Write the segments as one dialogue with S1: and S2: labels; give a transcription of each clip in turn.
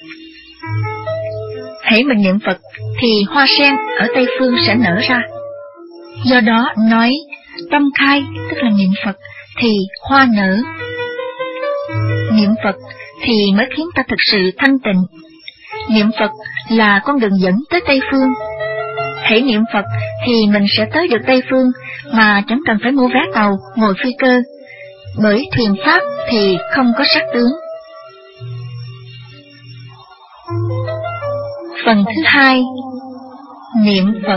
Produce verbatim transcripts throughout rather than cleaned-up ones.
S1: Hễ mình niệm Phật thì hoa sen ở Tây Phương sẽ nở ra. Do đó nói tâm khai tức là niệm Phật thì hoa nở. Niệm Phật thì mới khiến ta thực sự thanh tịnh. Niệm Phật là con đường dẫn tới Tây Phương. Hễ niệm Phật thì mình sẽ tới được Tây Phương mà chẳng cần phải mua vé tàu, ngồi phi cơ, bởi thuyền Pháp thì không có sắc tướng. Phần thứ hai, niệm Phật.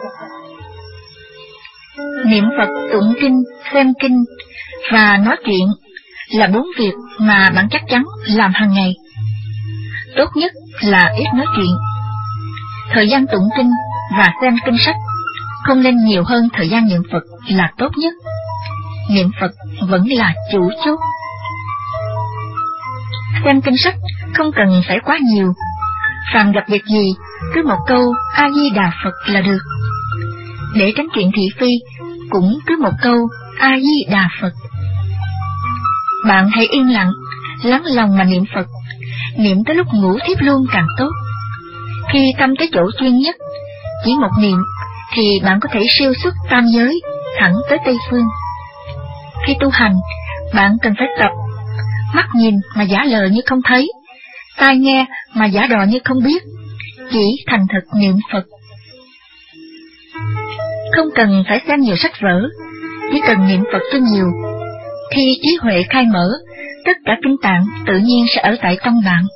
S1: Niệm Phật, tụng kinh, xem kinh và nói chuyện là bốn việc mà bạn chắc chắn làm hàng ngày. Tốt nhất là ít nói chuyện. Thời gian tụng kinh và xem kinh sách không nên nhiều hơn thời gian niệm Phật là tốt nhất. Niệm Phật vẫn là chủ chốt. Xem kinh sách không cần phải quá nhiều. Phàm gặp việc gì, cứ một câu A-di-đà Phật là được. Để tránh chuyện thị phi, cũng cứ một câu A-di-đà Phật. Bạn hãy yên lặng, lắng lòng mà niệm Phật. Niệm tới lúc ngủ thiếp luôn càng tốt. Khi tâm tới chỗ chuyên nhất, chỉ một niệm, thì bạn có thể siêu xuất tam giới, thẳng tới Tây Phương. Khi tu hành, bạn cần phải tập, mắt nhìn mà giả lờ như không thấy, tai nghe mà giả đò như không biết, chỉ thành thực niệm Phật. Không cần phải xem nhiều sách vở, chỉ cần niệm Phật cho nhiều. Khi trí huệ khai mở, tất cả kinh tạng tự nhiên sẽ ở tại tâm bạn.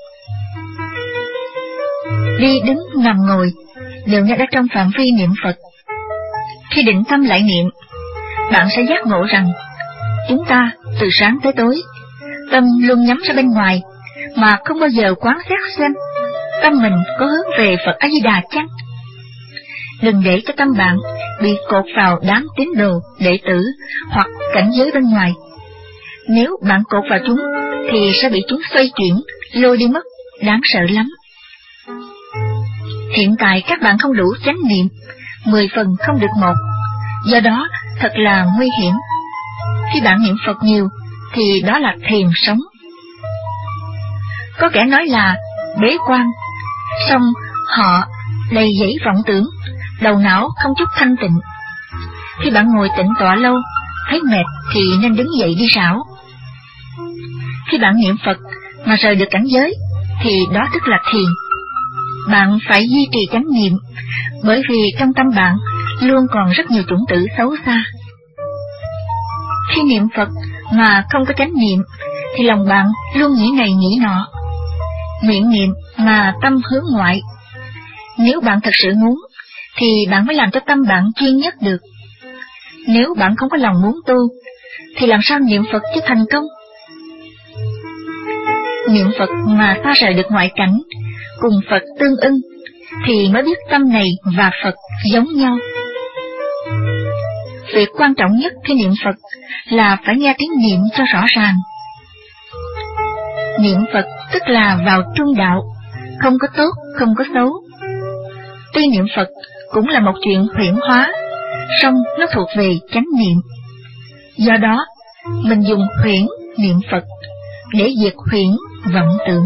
S1: Đi đứng nằm ngồi đều đã trong phạm vi niệm Phật. Khi định tâm lại niệm, bạn sẽ giác ngộ rằng chúng ta từ sáng tới tối, tâm luôn nhắm ra bên ngoài mà không bao giờ quán xét xem tâm mình có hướng về Phật A Di Đà chăng. Đừng để cho tâm bạn bị cột vào đám tín đồ, đệ tử hoặc cảnh giới bên ngoài. Nếu bạn cột vào chúng thì sẽ bị chúng xoay chuyển, lôi đi mất, đáng sợ lắm. Hiện tại các bạn không đủ chánh niệm, mười phần không được một, do đó thật là nguy hiểm. Khi bạn niệm Phật nhiều thì đó là thiền sống. Có kẻ nói là bế quan, song họ đầy dẫy vọng tưởng, đầu não không chút thanh tịnh. Khi bạn ngồi tĩnh tọa lâu, thấy mệt thì nên đứng dậy đi rảo. Khi bạn niệm Phật mà rời được cảnh giới thì đó tức là thiền. Bạn phải duy trì chánh niệm, bởi vì trong tâm bạn luôn còn rất nhiều chủng tử xấu xa. Khi niệm Phật mà không có chánh niệm thì lòng bạn luôn nghĩ này nghĩ nọ, miệng niệm mà tâm hướng ngoại. Nếu bạn thật sự muốn thì bạn mới làm cho tâm bạn chuyên nhất được. Nếu bạn không có lòng muốn tu thì làm sao niệm Phật cho thành công? Niệm Phật mà xa rời được ngoại cảnh, cùng Phật tương ưng, thì mới biết tâm này và Phật giống nhau. Việc quan trọng nhất khi niệm Phật là phải nghe tiếng niệm cho rõ ràng. Niệm Phật tức là vào trung đạo, không có tốt, không có xấu. Tuy niệm Phật cũng là một chuyện huyễn hóa, song nó thuộc về chánh niệm. Do đó, mình dùng huyễn niệm Phật để diệt huyễn vọng tưởng.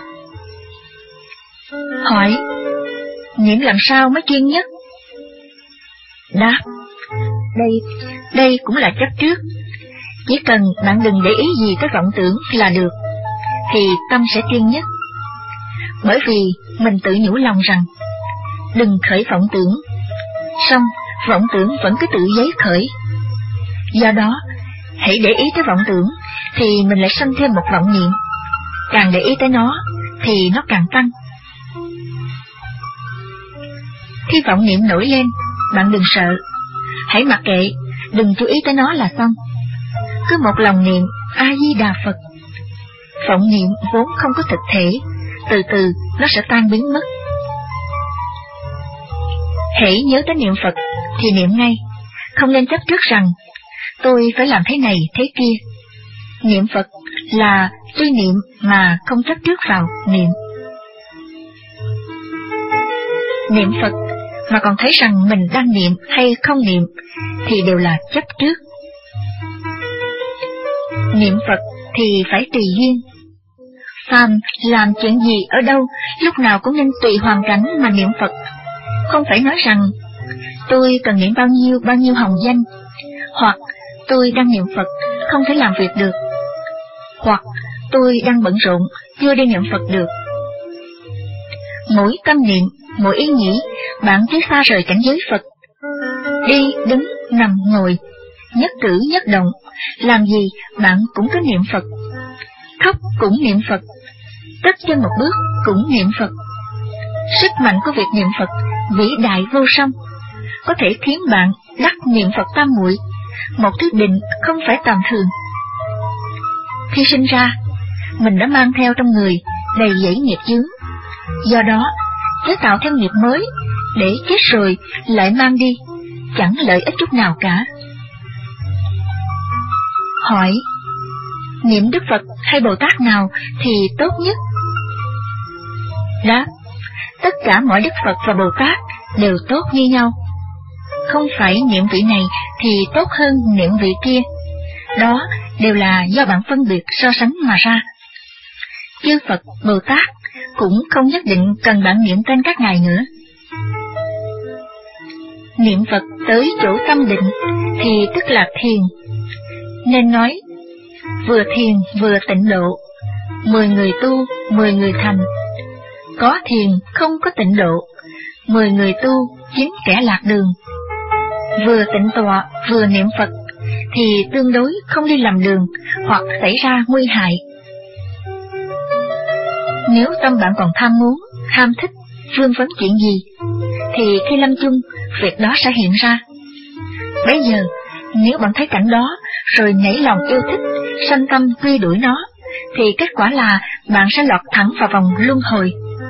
S1: Hỏi, niệm làm sao mới chuyên nhất? Đáp, đây, đây cũng là chấp trước. Chỉ cần bạn đừng để ý gì tới vọng tưởng là được, thì tâm sẽ chuyên nhất. Bởi vì mình tự nhủ lòng rằng, đừng khởi vọng tưởng, song vọng tưởng vẫn cứ tự giấy khởi. Do đó, hãy để ý tới vọng tưởng, thì mình lại sanh thêm một vọng niệm. Càng để ý tới nó, thì nó càng tăng. Khi vọng niệm nổi lên, bạn đừng sợ, hãy mặc kệ, đừng chú ý tới nó là xong. Cứ một lòng niệm A-di-đà Phật. Vọng niệm vốn không có thực thể, từ từ nó sẽ tan biến mất. Hãy nhớ tới niệm Phật thì niệm ngay, không nên chấp trước rằng tôi phải làm thế này thế kia. Niệm Phật là tuy niệm mà không chấp trước vào niệm. Niệm Phật mà còn thấy rằng mình đang niệm hay không niệm thì đều là chấp trước. Niệm Phật thì phải tùy duyên. phàm làm chuyện gì ở đâu, lúc nào cũng nên tùy hoàn cảnh mà niệm Phật. Không phải nói rằng tôi cần niệm bao nhiêu bao nhiêu hồng danh, hoặc tôi đang niệm Phật không thể làm việc được, hoặc tôi đang bận rộn chưa đi niệm Phật được. Mỗi tâm niệm, mỗi ý nghĩ, bạn cứ xa rời cảnh giới Phật. Đi, đứng, nằm, ngồi, nhất cử nhất động, làm gì bạn cũng cứ niệm Phật. Khóc cũng niệm Phật, tất chân một bước cũng niệm Phật. Sức mạnh của việc niệm Phật vĩ đại vô song, có thể khiến bạn đắc niệm Phật tam muội, một thứ định không phải tầm thường. Khi sinh ra, mình đã mang theo trong người đầy dẫy nghiệp chướng, do đó chế tạo thêm nghiệp mới để chết rồi lại mang đi, chẳng lợi ích chút nào cả. Hỏi: niệm Đức Phật hay Bồ Tát nào thì tốt nhất? Đáp: tất cả mọi Đức Phật và Bồ Tát đều tốt như nhau. Không phải niệm vị này thì tốt hơn niệm vị kia, đó đều là do bạn phân biệt so sánh mà ra. Chư Phật, Bồ Tát cũng không nhất định cần bạn niệm tên các ngài nữa. Niệm Phật tới chỗ tâm định thì tức là thiền, nên nói vừa thiền vừa tịnh độ, mười người tu, mười người thành. Có thiền không có tịnh độ, mười người tu chính kẻ lạc đường. Vừa tịnh tọa vừa niệm Phật thì tương đối không đi lầm đường hoặc xảy ra nguy hại. Nếu tâm bạn còn tham muốn, ham thích, vương vấn chuyện gì, thì khi lâm chung, việc đó sẽ hiện ra. Bây giờ, nếu bạn thấy cảnh đó, rồi nảy lòng yêu thích, sanh tâm truy đuổi nó, thì kết quả là bạn sẽ lọt thẳng vào vòng luân hồi.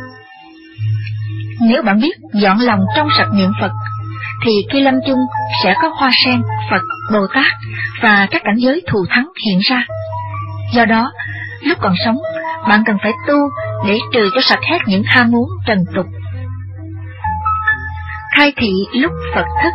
S1: Nếu bạn biết dọn lòng trong sạch niệm Phật, thì khi lâm chung sẽ có hoa sen, Phật, Bồ Tát và các cảnh giới thù thắng hiện ra. Do đó, lúc còn sống, bạn cần phải tu để trừ cho sạch hết những ham muốn trần tục. Khai thị lúc Phật thức.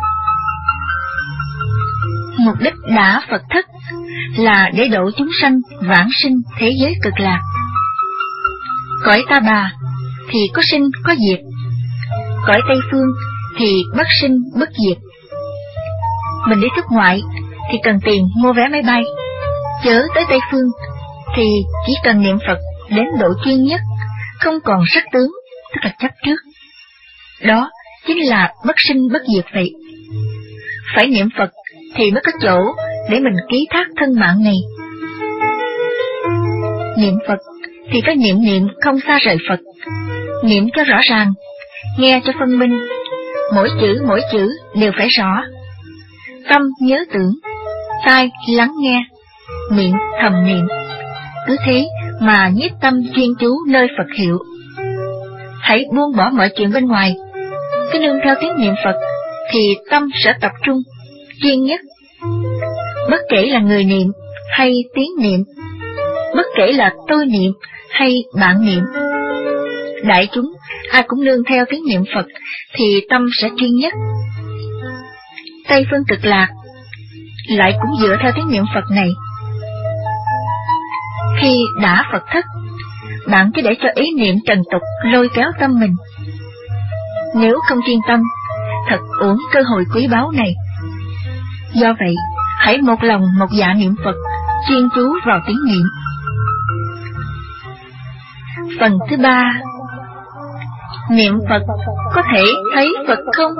S1: Mục đích đã Phật thức là để độ chúng sanh vãng sinh thế giới cực lạc. Cõi Ta Bà thì có sinh có diệt, cõi Tây Phương thì bất sinh bất diệt. Mình đi xuất ngoại thì cần tiền mua vé máy bay, chớ tới Tây Phương thì chỉ cần niệm Phật đến độ chuyên nhất, không còn sắc tướng, tức là chấp trước. Đó chính là bất sinh bất diệt vậy. Phải niệm Phật thì mới có chỗ để mình ký thác thân mạng này. Niệm Phật thì phải niệm niệm không xa rời Phật, niệm cho rõ ràng, nghe cho phân minh, mỗi chữ mỗi chữ đều phải rõ. Tâm nhớ tưởng, tai lắng nghe, miệng thầm niệm, cứ thế mà nhiếp tâm chuyên chú nơi Phật hiệu. Hãy buông bỏ mọi chuyện bên ngoài, cứ nương theo tiếng niệm Phật thì tâm sẽ tập trung, chuyên nhất. Bất kể là người niệm hay tiếng niệm, bất kể là tôi niệm hay bạn niệm, đại chúng ai cũng nương theo tiếng niệm Phật thì tâm sẽ chuyên nhất. Tây Phương Cực Lạc lại cũng dựa theo tiếng niệm Phật này. Khi đã Phật thức, bạn cứ để cho ý niệm trần tục lôi kéo tâm mình. Nếu không chuyên tâm, thật uổng cơ hội quý báu này. Do vậy, hãy một lòng một dạ niệm Phật, chuyên chú vào tiếng niệm. Phần thứ ba. Niệm Phật có thể thấy Phật không?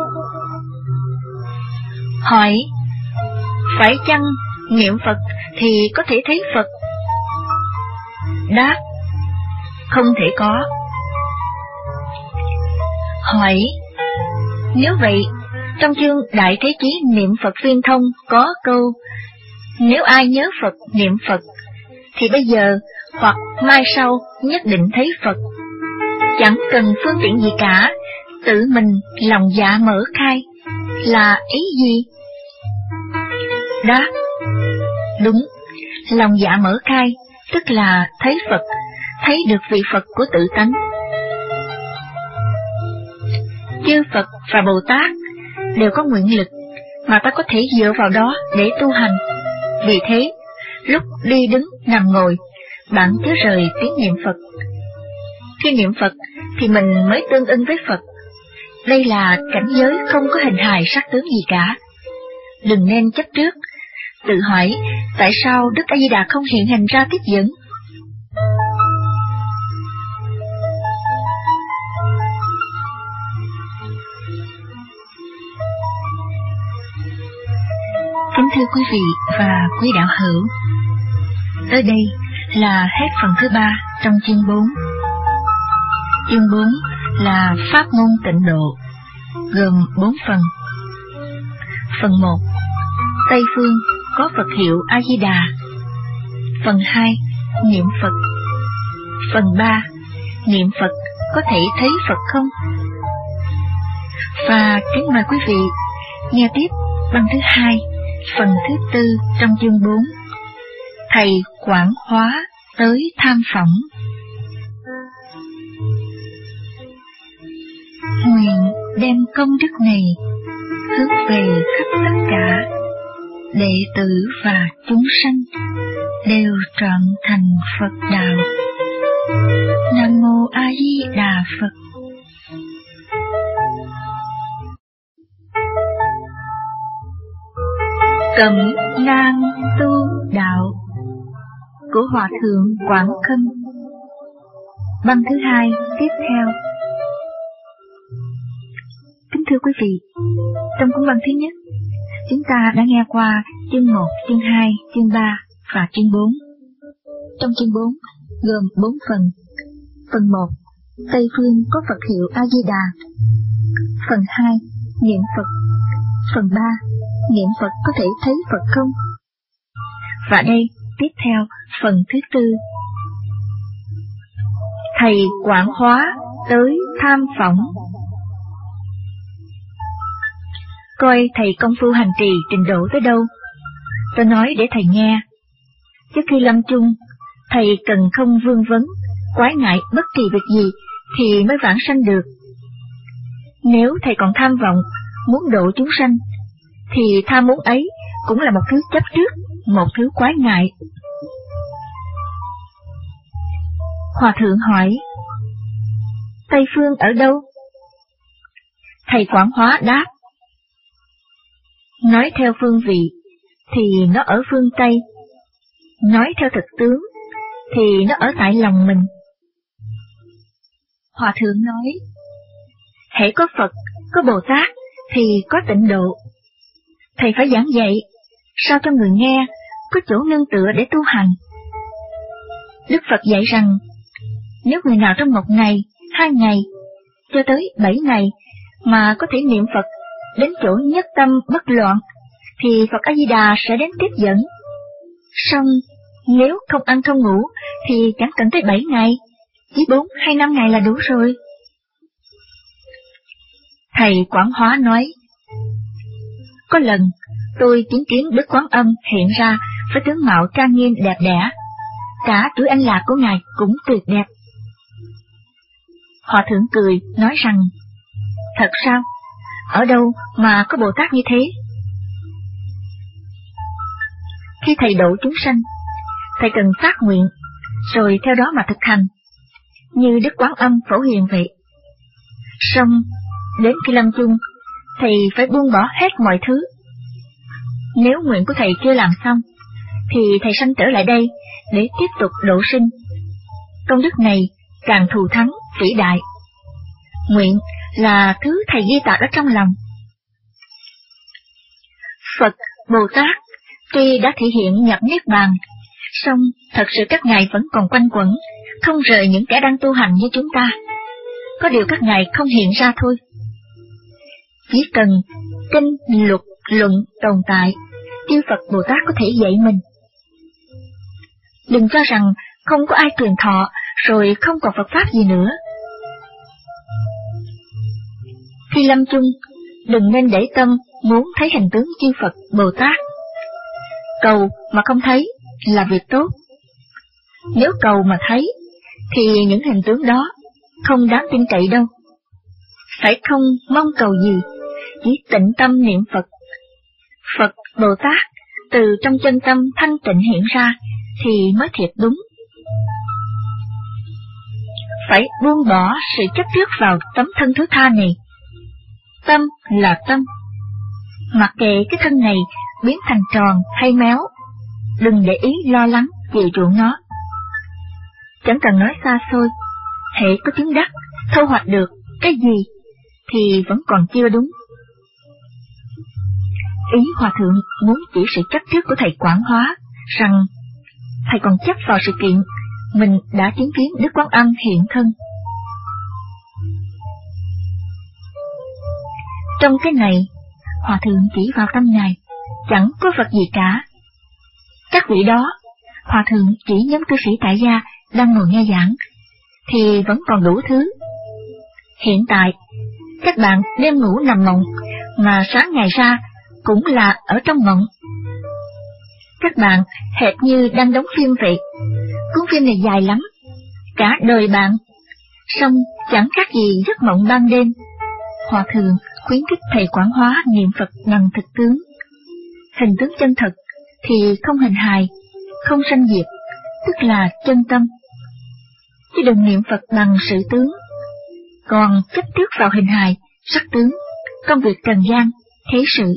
S1: Hỏi: phải chăng niệm Phật thì có thể thấy Phật? Đáp: không thể có. Hỏi: nếu vậy, trong chương Đại Thế Chí Niệm Phật Viên Thông có câu: nếu ai nhớ Phật niệm Phật, thì bây giờ hoặc mai sau nhất định thấy Phật, chẳng cần phương tiện gì cả, tự mình lòng dạ mở khai, là ý gì? Đáp: đúng, lòng dạ mở khai tức là thấy Phật, thấy được vị Phật của tự tánh. Chư Phật và Bồ Tát đều có nguyện lực mà ta có thể dựa vào đó để tu hành. Vì thế, lúc đi đứng nằm ngồi, bạn chớ rời tiếng niệm Phật, Khi niệm Phật thì mình mới tương ưng với Phật. Đây là cảnh giới không có hình hài sắc tướng gì cả. Đừng nên chấp trước, tự hỏi tại sao Đức A Di Đà không hiện hình ra tiếp dẫn. Kính thưa quý vị và quý đạo hữu, tới đây là hết phần thứ ba trong chương bốn. Chương bốn là pháp môn tịnh độ, gồm bốn phần. Phần một, Tây phương có Phật hiệu A Di Đà. Phần hai, niệm Phật. Phần ba, niệm Phật có thể thấy Phật không? Và kính mời quý vị nghe tiếp băng thứ hai, phần thứ tư trong chương bốn. Thầy quảng hóa tới tham phỏng. Nguyện đem công đức này hướng về khắp tất cả đệ tử và chúng sanh đều trọn thành Phật đạo. Nam mô A Di Đà Phật. Cẩm nang tu đạo của Hòa thượng Quảng Khâm. Băng thứ hai tiếp theo. Kính thưa quý vị, trong cuốn băng thứ nhất, chúng ta đã nghe qua chương một, chương hai, chương ba và chương bốn. Trong chương bốn gồm bốn phần. Phần một, Tây phương có Phật hiệu A Di Đà. Phần hai, niệm Phật. Phần ba, niệm Phật có thể thấy Phật không? Và đây tiếp theo phần thứ tư, thầy quảng hóa tới tham phỏng. Coi thầy công phu hành trì trình độ tới đâu, tôi nói để thầy nghe. Trước khi lâm chung, thầy cần không vương vấn, quái ngại bất kỳ việc gì thì mới vãng sanh được. Nếu thầy còn tham vọng, muốn độ chúng sanh, thì tham muốn ấy cũng là một thứ chấp trước, một thứ quái ngại. Hòa thượng hỏi, Tây phương ở đâu? Thầy quảng hóa đáp, nói theo phương vị thì nó ở phương Tây, nói theo thực tướng thì nó ở tại lòng mình. Hòa thượng nói, hễ có Phật, có Bồ Tát thì có tịnh độ. Thầy phải giảng dạy, sao cho người nghe có chỗ nương tựa để tu hành. Đức Phật dạy rằng, nếu người nào trong một ngày, hai ngày, cho tới bảy ngày mà có thể niệm Phật đến chỗ nhất tâm bất loạn, thì Phật A Di Đà sẽ đến tiếp dẫn. Song nếu không ăn không ngủ thì chẳng cần tới bảy ngày, chỉ bốn hay năm ngày là đủ rồi. Thầy Quảng Hóa nói, có lần tôi chứng kiến Đức Quán Âm hiện ra với tướng mạo trang nghiêm đẹp đẽ, cả tuổi anh lạc của ngài cũng tuyệt đẹp. Hòa thượng cười nói rằng, thật sao? Ở đâu mà có Bồ Tát như thế? Khi thầy độ chúng sanh, thầy cần phát nguyện, rồi theo đó mà thực hành, như Đức Quán Âm phổ hiền vậy. Song đến khi lâm chung, thầy phải buông bỏ hết mọi thứ. Nếu nguyện của thầy chưa làm xong, thì thầy sanh trở lại đây để tiếp tục độ sinh. Công đức này càng thù thắng, vĩ đại. Nguyện là thứ thầy ghi tạc ở trong lòng. Phật, Bồ Tát tuy đã thể hiện nhập Niết Bàn, song thật sự các ngài vẫn còn quanh quẩn, không rời những kẻ đang tu hành như chúng ta. Có điều các ngài không hiện ra thôi. Chỉ cần kinh, luật, luận tồn tại, chư Phật Bồ Tát có thể dạy mình. Đừng cho rằng không có ai truyền thọ rồi không còn Phật Pháp gì nữa. Khi lâm chung, đừng nên để tâm muốn thấy hình tướng chư Phật Bồ Tát. Cầu mà không thấy là việc tốt. Nếu cầu mà thấy, thì những hình tướng đó không đáng tin cậy đâu. Phải không mong cầu gì, chỉ tịnh tâm niệm Phật. Phật Bồ Tát từ trong chân tâm thanh tịnh hiện ra thì mới thiệt đúng. phải buông bỏ sự chấp trước vào tấm thân thứ tha này. Tâm là tâm, mặc kệ cái thân này biến thành tròn hay méo, đừng để ý lo lắng chiều chuộng nó. Chẳng cần nói xa xôi, hễ có chứng đắc, thu hoạch được cái gì thì vẫn còn chưa đúng. Ý Hòa Thượng muốn chỉ sự chấp trước của thầy Quảng Hóa, rằng thầy còn chấp vào sự kiện mình đã chứng kiến Đức Quán Âm hiện thân. Trong cái này, Hòa Thượng chỉ vào tâm Ngài, chẳng có vật gì cả. Các vị đó, Hòa Thượng chỉ nhóm cư sĩ tại gia đang ngồi nghe giảng, thì vẫn còn đủ thứ. Hiện tại, các bạn đêm ngủ nằm mộng, mà sáng ngày ra cũng là ở trong mộng. Các bạn hệt như đang đóng phim vậy. Cuốn phim này dài lắm, cả đời bạn, song chẳng khác gì giấc mộng ban đêm. Hòa Thượng khuyến khích thầy Quảng Hóa niệm Phật bằng thực tướng. Hình tướng chân thật thì không hình hài, không sanh diệt, tức là chân tâm. Chứ đừng niệm Phật bằng sự tướng, còn chấp trước vào hình hài, sắc tướng, công việc trần gian, thế sự.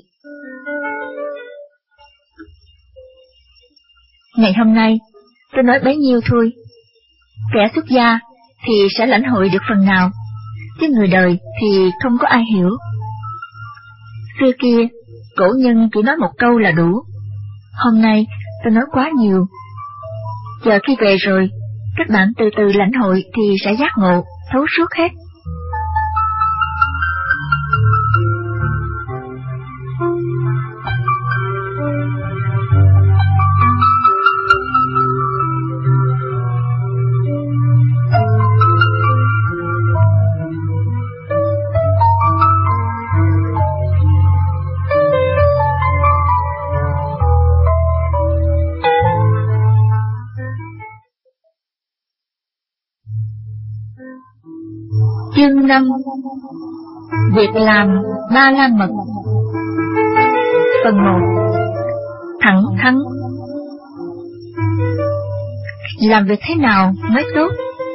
S1: Ngày hôm nay, tôi nói bấy nhiêu thôi. Kẻ xuất gia thì sẽ lãnh hội được phần nào, chứ người đời thì không có ai hiểu. Xưa kia, cổ nhân chỉ nói một câu là đủ. Hôm nay, tôi nói quá nhiều. Giờ khi về rồi, các bạn từ từ lãnh hội thì sẽ giác ngộ, thấu suốt hết. Chương năm. Việc làm Ba La Mật. Phần một. Thẳng thắn. Làm việc thế nào mới tốt?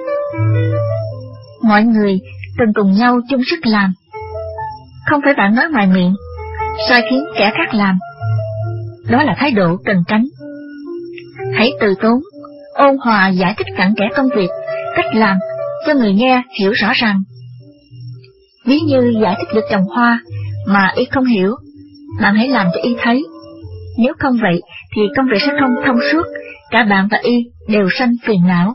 S1: Mọi người cần cùng nhau chung sức làm. Không phải bạn nói ngoài miệng, sai khiến kẻ khác làm. Đó là thái độ cần tránh. Hãy từ tốn, ôn hòa giải thích cặn kẽ công việc, cách làm, cho người nghe hiểu rõ ràng. Ví như giải thích được trồng hoa mà y không hiểu, bạn hãy làm cho y thấy. Nếu không vậy thì công việc sẽ không thông suốt, cả bạn và y đều sanh phiền não.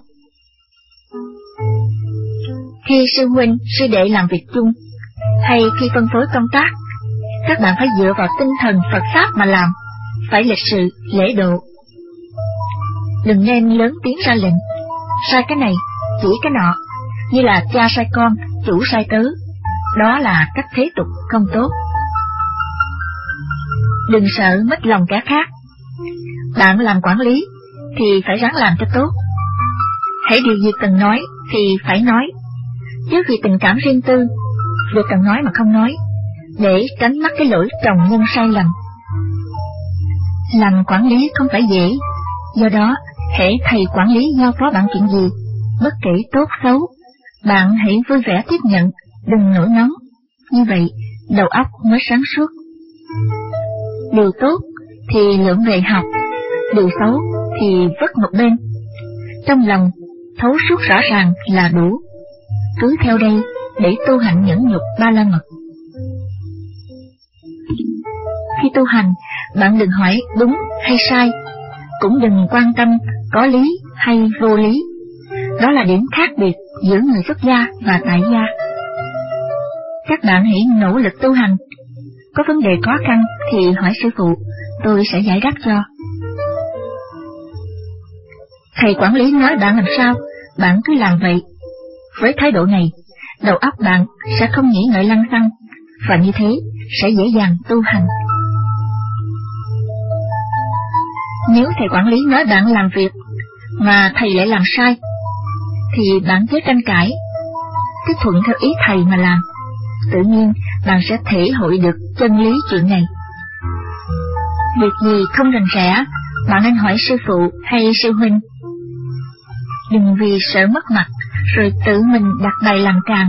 S1: Khi sư huynh, sư đệ làm việc chung, hay khi phân phối công tác, các bạn phải dựa vào tinh thần Phật Pháp mà làm, phải lịch sự, lễ độ. Đừng nên lớn tiếng ra lệnh, sai cái này, chỉ cái nọ, như là cha sai con, chủ sai tớ. Đó là cách thế tục không tốt. Đừng sợ mất lòng kẻ khác. Bạn làm quản lý thì phải ráng làm cho tốt. Hãy điều gì cần nói thì phải nói, chứ vì tình cảm riêng tư, việc cần nói mà không nói, để tránh mắc cái lỗi trồng nhân sai lầm. Làm quản lý không phải dễ, do đó hễ thầy quản lý giao phó bạn chuyện gì, bất kể tốt xấu, bạn hãy vui vẻ tiếp nhận, đừng nổi nóng. Như vậy đầu óc mới sáng suốt. Điều tốt thì lượm về học, điều xấu thì vứt một bên. Trong lòng thấu suốt rõ ràng là đủ. Cứ theo đây để tu hành nhẫn nhục Ba La Mật. Khi tu hành, bạn đừng hỏi đúng hay sai, cũng đừng quan tâm có lý hay vô lý. Đó là điểm khác biệt giữa người xuất gia và tại gia. Các bạn hãy nỗ lực tu hành. Có vấn đề khó khăn thì hỏi sư phụ, tôi sẽ giải đáp cho. Thầy quản lý nói bạn làm sao, bạn cứ làm vậy. Với thái độ này, đầu óc bạn sẽ không nghĩ ngợi lăng xăng, và như thế sẽ dễ dàng tu hành. Nếu thầy quản lý nói bạn làm việc mà thầy lại làm sai, thì bạn chớ tranh cãi, cứ thuận theo ý thầy mà làm. Tự nhiên bạn sẽ thể hội được chân lý chuyện này. Việc gì không rành rẽ, bạn nên hỏi sư phụ hay sư huynh. Đừng vì sợ mất mặt rồi tự mình đặt bài làm càng.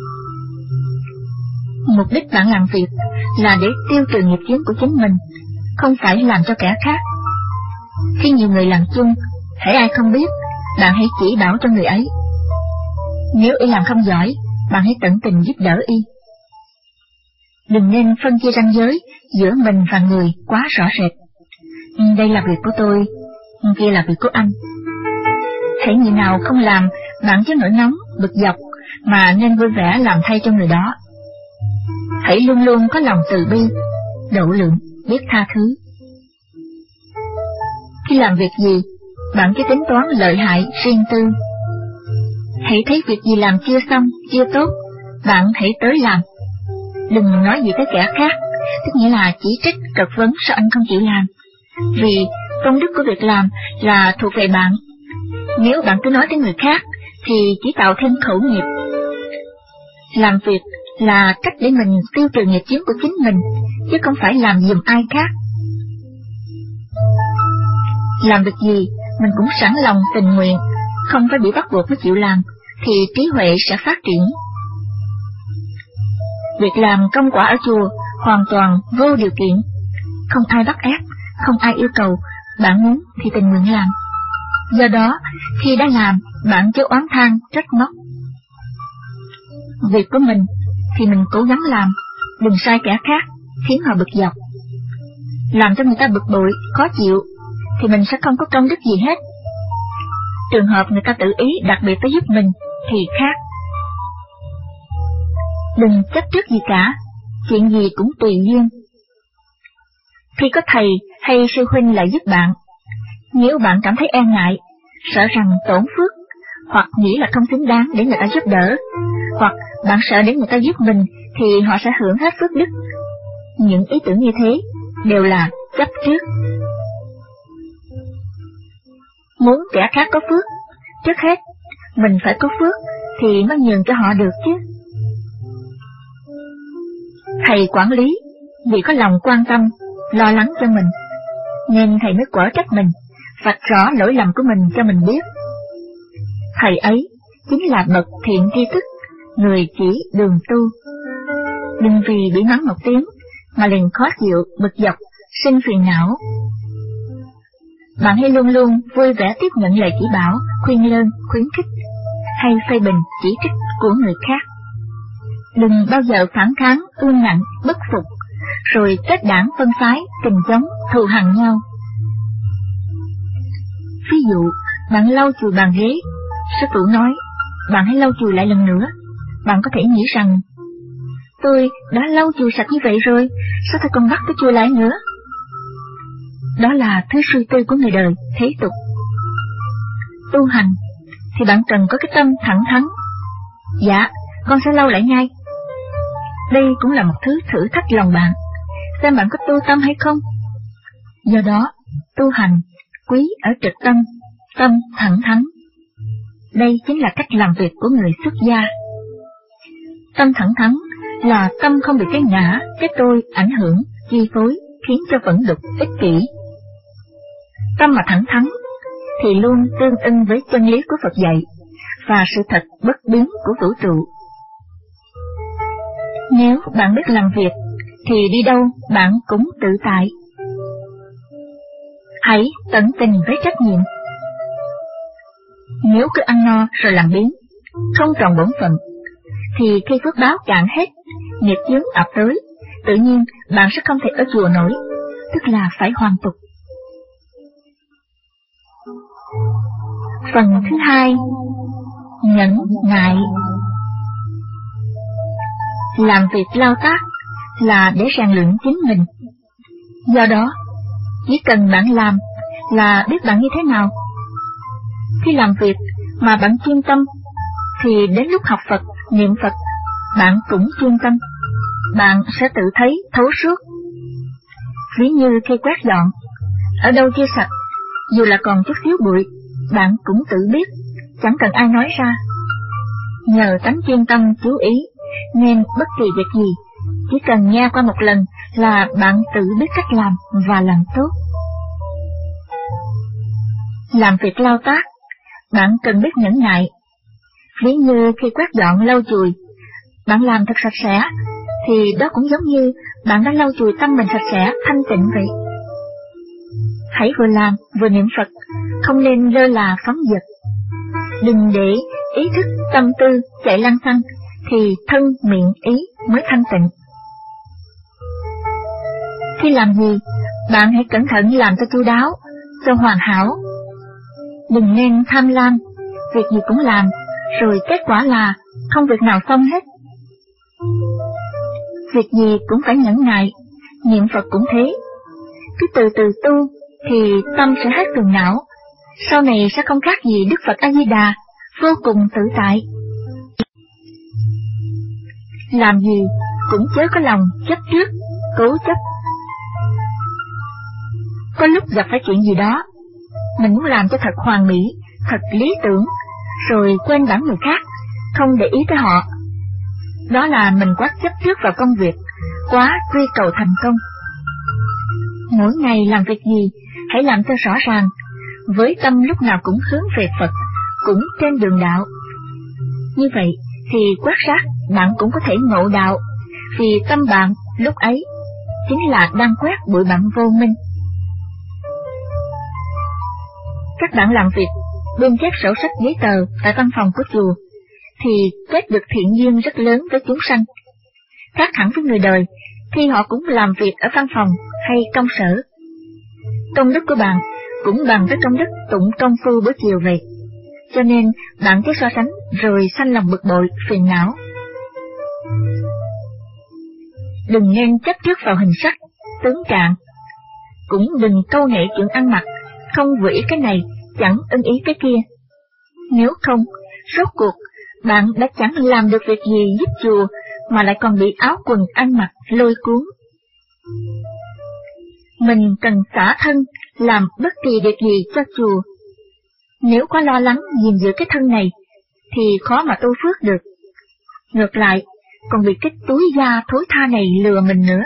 S1: Mục đích bạn làm việc là để tiêu trừ nghiệp chướng của chính mình, không phải làm cho kẻ khác. Khi nhiều người làm chung, hễ ai không biết, bạn hãy chỉ bảo cho người ấy. Nếu y làm không giỏi, bạn hãy tận tình giúp đỡ y. Đừng nên phân chia ranh giới giữa mình và người quá rõ rệt. Đây là việc của tôi, kia là việc của anh. Hễ người nào không làm, bạn chứ nổi nóng, bực dọc, mà nên vui vẻ làm thay cho người đó. Hãy luôn luôn có lòng từ bi, độ lượng, biết tha thứ. Khi làm việc gì, bạn cứ tính toán lợi hại riêng tư. Hãy thấy việc gì làm chưa xong, chưa tốt, bạn hãy tới làm. Đừng nói gì tới kẻ khác, tức nghĩa là chỉ trích, trật vấn sao anh không chịu làm. Vì công đức của việc làm là thuộc về bạn. Nếu bạn cứ nói tới người khác, thì chỉ tạo thêm khẩu nghiệp. Làm việc là cách để mình tiêu trừ nghiệp chướng của chính mình, chứ không phải làm giùm ai khác. Làm việc gì, mình cũng sẵn lòng tình nguyện, không phải bị bắt buộc mới chịu làm, thì trí huệ sẽ phát triển. Việc làm công quả ở chùa hoàn toàn vô điều kiện, không ai bắt ép, không ai yêu cầu, bạn muốn thì tình nguyện làm. Do đó, khi đã làm, bạn chớ oán than, trách móc. Việc của mình thì mình cố gắng làm, đừng sai kẻ khác, khiến họ bực dọc. Làm cho người ta bực bội, khó chịu, thì mình sẽ không có công đức gì hết. Trường hợp người ta tự ý đặc biệt tới giúp mình thì khác. Đừng chấp trước gì cả, chuyện gì cũng tùy duyên. Khi có thầy hay sư huynh lại giúp bạn, nếu bạn cảm thấy e ngại, sợ rằng tổn phước, hoặc nghĩ là không xứng đáng để người ta giúp đỡ, hoặc bạn sợ để người ta giúp mình thì họ sẽ hưởng hết phước đức, những ý tưởng như thế đều là chấp trước. Muốn kẻ khác có phước, trước hết mình phải có phước thì mới nhường cho họ được chứ. Thầy quản lý vì có lòng quan tâm, lo lắng cho mình, nên thầy mới quở trách mình, vạch rõ lỗi lầm của mình cho mình biết. Thầy ấy chính là bậc thiện tri thức, người chỉ đường tu. Đừng vì bị mắng một tiếng mà liền khó chịu, bực dọc, sinh phiền não. Bạn hãy luôn luôn vui vẻ tiếp nhận lời chỉ bảo, khuyên lơn, khuyến khích, hay phê bình, chỉ trích của người khác. Đừng bao giờ phản kháng, ương ngạnh, bất phục, rồi kết đảng phân phái, kình chống, thù hằn nhau. Ví dụ, bạn lau chùi bàn ghế, sư phụ nói, bạn hãy lau chùi lại lần nữa. Bạn có thể nghĩ rằng, tôi đã lau chùi sạch như vậy rồi, sao tôi còn bắt cái chùi lại nữa? Đó là thứ suy tư của người đời, thế tục. Tu hành thì bạn cần có cái tâm thẳng thắn. Dạ, con sẽ lau lại ngay. Đây cũng là một thứ thử thách lòng bạn, xem bạn có tu tâm hay không. Do đó, tu hành quý ở trực tâm, tâm thẳng thắn. Đây chính là cách làm việc của người xuất gia. Tâm thẳng thắn là tâm không bị cái ngã, cái tôi ảnh hưởng, chi phối, khiến cho vẫn đục, ích kỷ. Tâm mà thẳng thắn thì luôn tương ưng với chân lý của Phật dạy và sự thật bất biến của vũ trụ. Nếu bạn biết làm việc thì đi đâu bạn cũng tự tại. Hãy tận tình với trách nhiệm. Nếu cứ ăn no rồi làm biếng, không tròn bổn phận, thì khi phước báo cạn hết, nghiệp chướng ập tới, tự nhiên bạn sẽ không thể ở chùa nổi, tức là phải hoàn tục. Phần thứ hai, nhẫn nại. Làm việc lao tác là để rèn luyện chính mình. Do đó, chỉ cần bạn làm là biết bạn như thế nào. Khi làm việc mà bạn chuyên tâm, thì đến lúc học Phật, niệm Phật, bạn cũng chuyên tâm. Bạn sẽ tự thấy thấu suốt. Ví như khi quét dọn, ở đâu chưa sạch, dù là còn chút xíu bụi, bạn cũng tự biết, chẳng cần ai nói ra. Nhờ tánh chuyên tâm chú ý, nên bất kỳ việc gì, chỉ cần nghe qua một lần là bạn tự biết cách làm và làm tốt. Làm việc lao tác, bạn cần biết nhẫn nại. Ví như khi quét dọn lau chùi, bạn làm thật sạch sẽ, thì đó cũng giống như bạn đã lau chùi tâm mình sạch sẽ, thanh tịnh vậy. Hãy vừa làm vừa niệm Phật, không nên lơ là phóng dật. Đừng để ý thức tâm tư chạy lăng xăng, thì thân miệng ý mới thanh tịnh. Khi làm gì, bạn hãy cẩn thận làm cho chu đáo, cho hoàn hảo. Đừng nên tham lam, việc gì cũng làm, rồi kết quả là không việc nào xong hết. Việc gì cũng phải nhẫn nại, niệm Phật cũng thế. Cứ từ từ tu, thì tâm sẽ hết phiền não, sau này sẽ không khác gì Đức Phật A Di Đà, vô cùng tự tại. Làm gì cũng chớ có lòng chấp trước, cố chấp. Có lúc gặp phải chuyện gì đó, mình muốn làm cho thật hoàn mỹ, thật lý tưởng, rồi quên bẵng người khác, không để ý tới họ. Đó là mình quá chấp trước vào công việc, quá truy cầu thành công. Mỗi ngày làm việc gì, hãy làm cho rõ ràng, với tâm lúc nào cũng hướng về Phật, cũng trên đường đạo. Như vậy thì quét rác bạn cũng có thể ngộ đạo, vì tâm bạn lúc ấy chính là đang quét bụi bặm vô minh. Các bạn làm việc, biên chép sổ sách giấy tờ tại văn phòng của chùa, thì kết được thiện duyên rất lớn với chúng sanh. Khác hẳn với người đời, khi họ cũng làm việc ở văn phòng hay công sở. Công đức của bạn cũng bằng với công đức tụng công phu buổi chiều vậy. Cho nên bạn cứ so sánh rồi sanh lòng bực bội, phiền não. Đừng nên chấp trước vào hình sắc, tướng trạng. Cũng đừng câu nệ chuyện ăn mặc, không vừa ý cái này, chẳng ưng ý cái kia. Nếu không, rốt cuộc bạn đã chẳng làm được việc gì giúp chùa, mà lại còn bị áo quần ăn mặc lôi cuốn. Mình cần xả thân, làm bất kỳ việc gì cho chùa. Nếu có lo lắng gìn giữ cái thân này, thì khó mà tu phước được. Ngược lại, còn bị cái túi da thối tha này lừa mình nữa.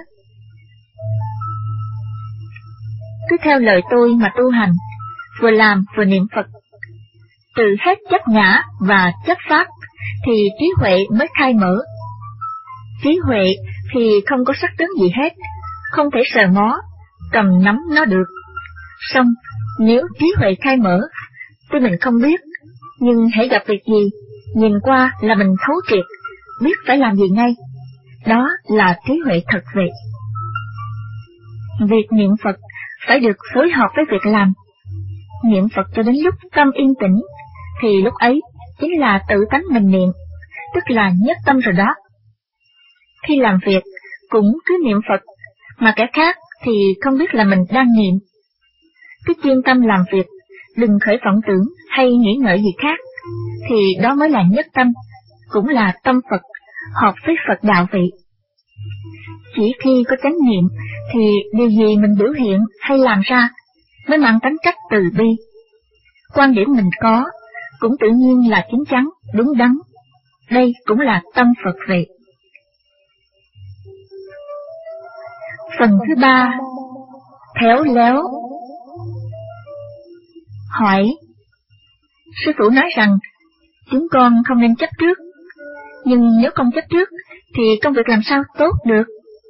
S1: Cứ theo lời tôi mà tu hành, vừa làm vừa niệm Phật. Từ hết chấp ngã và chấp pháp, thì trí huệ mới khai mở. Trí huệ thì không có sắc tướng gì hết, không thể sờ mó, cầm nắm nó được. Song nếu trí huệ khai mở, tuy mình không biết, nhưng hãy gặp việc gì, nhìn qua là mình thấu triệt, biết phải làm gì ngay. Đó là trí huệ thật vậy. Việc niệm Phật phải được phối hợp với việc làm. Niệm Phật cho đến lúc tâm yên tĩnh, thì lúc ấy chính là tự tánh mình niệm, tức là nhất tâm rồi đó. Khi làm việc cũng cứ niệm Phật, mà kẻ khác thì không biết là mình đang niệm. Cứ chuyên tâm làm việc, đừng khởi vọng tưởng hay nghĩ ngợi gì khác, thì đó mới là nhất tâm, cũng là tâm Phật, hợp với Phật đạo vậy. Chỉ khi có chánh niệm thì điều gì mình biểu hiện hay làm ra mới mang tính cách từ bi. Quan điểm mình có cũng tự nhiên là chính chắn, đúng đắn. Đây cũng là tâm Phật vậy. Phần thứ ba, khéo léo. Hỏi: Sư phụ nói rằng chúng con không nên chấp trước, nhưng nếu không chấp trước thì công việc làm sao tốt được?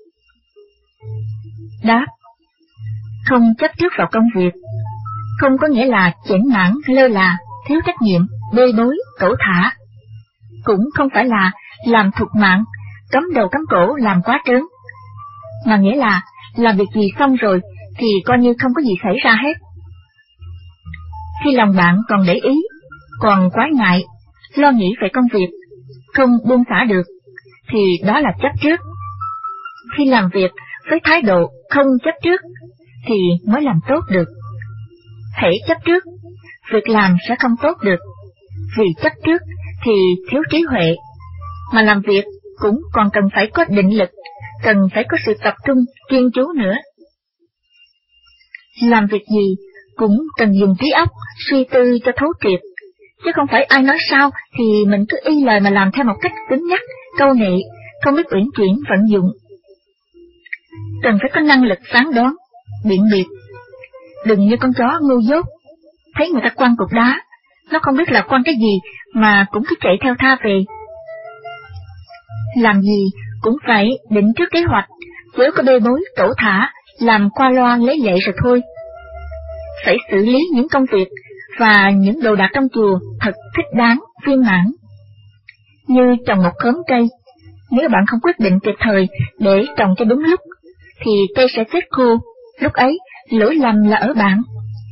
S1: Đáp: Không chấp trước vào công việc không có nghĩa là chểnh mãn, lơ là, thiếu trách nhiệm, bê bối, cẩu thả. Cũng không phải là làm thục mạng, cắm đầu cắm cổ làm quá trớn, mà nghĩa là làm việc gì xong rồi thì coi như không có gì xảy ra hết. Khi lòng bạn còn để ý, còn quái ngại, lo nghĩ về công việc, không buông xả được, thì đó là chấp trước. Khi làm việc với thái độ không chấp trước, thì mới làm tốt được. Hễ chấp trước, việc làm sẽ không tốt được, vì chấp trước thì thiếu trí huệ, mà làm việc cũng còn cần phải có định lực, cần phải có sự tập trung, chuyên chú nữa. Làm việc gì cũng cần dùng trí óc, suy tư cho thấu triệt, chứ không phải ai nói sao thì mình cứ y lời mà làm theo một cách cứng nhắc, câu nệ, không biết uyển chuyển vận dụng. Cần phải có năng lực phán đoán, biện biệt. Đừng như con chó ngu dốt, thấy người ta quăng cục đá, Nó không biết là quan cái gì mà cũng cứ chạy theo tha về. Làm gì cũng phải định trước kế hoạch, chớ có bê bối cẩu thả, làm qua loa lấy lệ rồi thôi. Phải xử lý những công việc và những đồ đạc trong chùa thật thích đáng, viên mãn. Như trồng một khóm cây, nếu bạn không quyết định kịp thời để trồng cho đúng lúc, thì cây sẽ chết khô, lúc ấy lỗi lầm là ở bạn.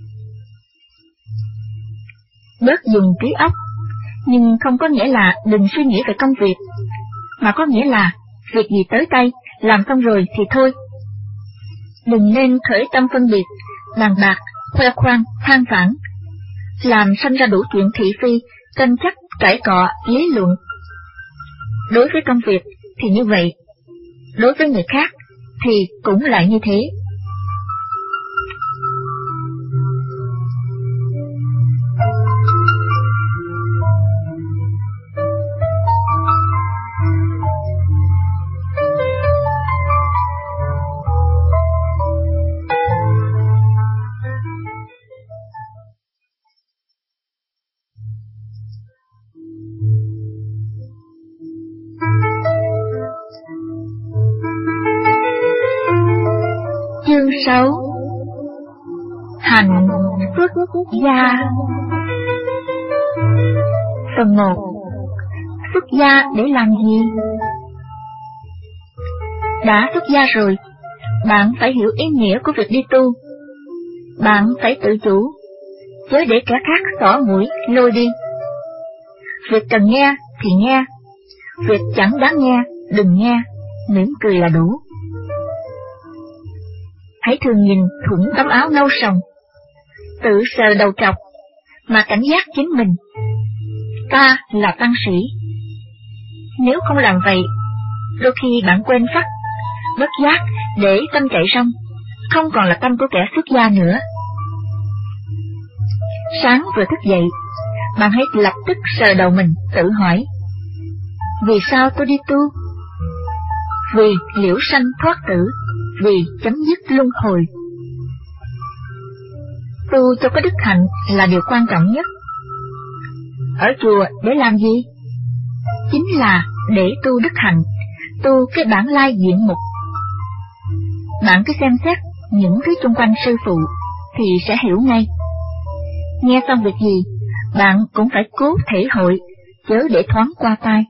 S1: Bớt dùng trí óc, nhưng không có nghĩa là đừng suy nghĩ về công việc, mà có nghĩa là việc gì tới tay, làm xong rồi thì thôi. Đừng nên khởi tâm phân biệt, bàn bạc, khoe khoang, than vãn, làm sanh ra đủ chuyện thị phi, tranh chấp, cãi cọ, lý luận. Đối với công việc thì như vậy, đối với người khác thì cũng lại như thế. Chương sáu. Hạnh phúc gia. Phần một. Xuất gia để làm gì? Đã xuất gia rồi, bạn phải hiểu ý nghĩa của việc đi tu. Bạn phải tự chủ, chớ để kẻ khác xỏ mũi lôi đi. Việc cần nghe thì nghe, việc chẳng đáng nghe đừng nghe, mỉm cười là đủ. Hãy thường nhìn thủng tấm áo nâu sòng, tự sờ đầu trọc, mà cảnh giác chính mình. Ta là tăng sĩ. Nếu không làm vậy, đôi khi bạn quên phắt, bất giác để tâm chạy rong, không còn là tâm của kẻ xuất gia nữa. Sáng vừa thức dậy, bạn hãy lập tức sờ đầu mình, tự hỏi: vì sao tôi đi tu? Vì liễu sanh thoát tử, vì chấm dứt luân hồi. Tu cho có đức hạnh là điều quan trọng nhất. Ở chùa để làm gì? Chính là để tu đức hạnh, tu cái bản lai diện mục. Bạn cứ xem xét những thứ xung quanh sư phụ thì sẽ hiểu ngay. Nghe xong việc gì, bạn cũng phải cố thể hội, chớ để thoáng qua tai.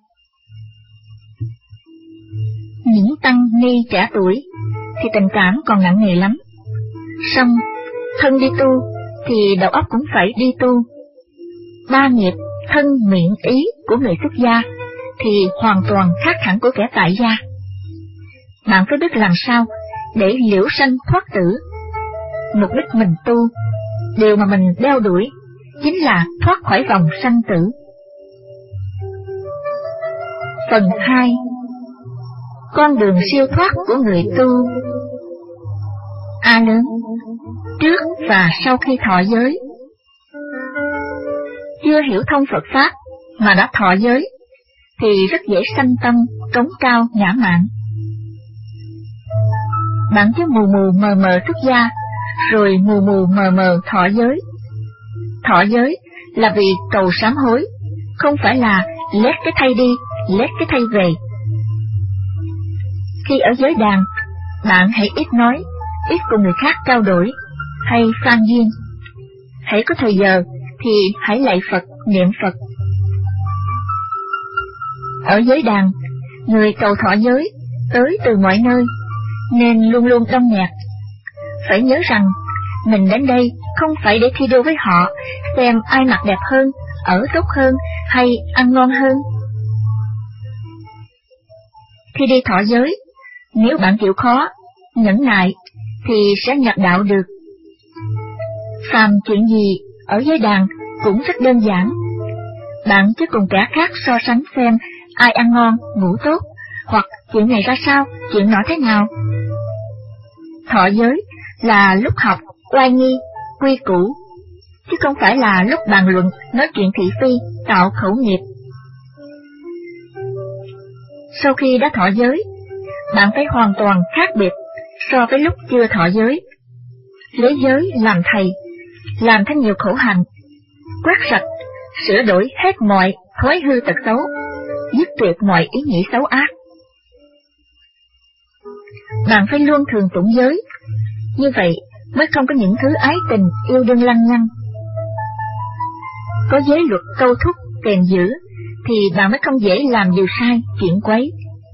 S1: Những tăng ni trẻ tuổi thì tình cảm còn nặng nề lắm. Song thân đi tu thì đầu óc cũng phải đi tu. Ba nghiệp thân miệng ý của người xuất gia thì hoàn toàn khác hẳn của kẻ tại gia. Bạn phải biết làm sao để liễu sanh thoát tử. Mục đích mình tu, điều mà mình đeo đuổi, chính là thoát khỏi vòng sanh tử. Phần hai. Con đường siêu thoát của người tu. A lớn, trước và sau khi thọ giới. Chưa hiểu thông Phật Pháp mà đã thọ giới, thì rất dễ sanh tâm cống cao ngã mạn. Bạn cứ mù mù mờ mờ xuất gia, rồi mù mù mờ mờ thọ giới. Thọ giới là vì cầu sám hối, không phải là lết cái thay đi, lết cái thay về. Khi ở giới đàn, bạn hãy ít nói, ít cùng người khác trao đổi, hay phan duyên. Hãy có thời giờ thì hãy lạy Phật, niệm Phật. Ở giới đàn, người cầu thọ giới tới từ mọi nơi, nên luôn luôn đông nghẹt. Phải nhớ rằng, mình đến đây không phải để thi đua với họ, xem ai mặc đẹp hơn, ở tốt hơn, hay ăn ngon hơn. Khi đi thọ giới, nếu bạn chịu khó, nhẫn nại, thì sẽ nhập đạo được. Phàm chuyện gì ở giới đàn cũng rất đơn giản. Bạn chứ cùng kẻ khác so sánh xem ai ăn ngon, ngủ tốt, hoặc chuyện này ra sao, chuyện nọ thế nào. Thọ giới là lúc học, oai nghi, quy củ, chứ không phải là lúc bàn luận, nói chuyện thị phi, tạo khẩu nghiệp. Sau khi đã thọ giới, bạn phải hoàn toàn khác biệt so với lúc chưa thọ giới. Lấy giới làm thầy, làm thêm nhiều khổ hạnh, quét sạch, sửa đổi hết mọi thói hư tật xấu, dứt tuyệt mọi ý nghĩ xấu ác. Bạn phải luôn thường tụng giới, như vậy mới không có những thứ ái tình yêu đương lăng nhăng. Có giới luật câu thúc kèm giữ thì bạn mới không dễ làm điều sai, chuyện quấy.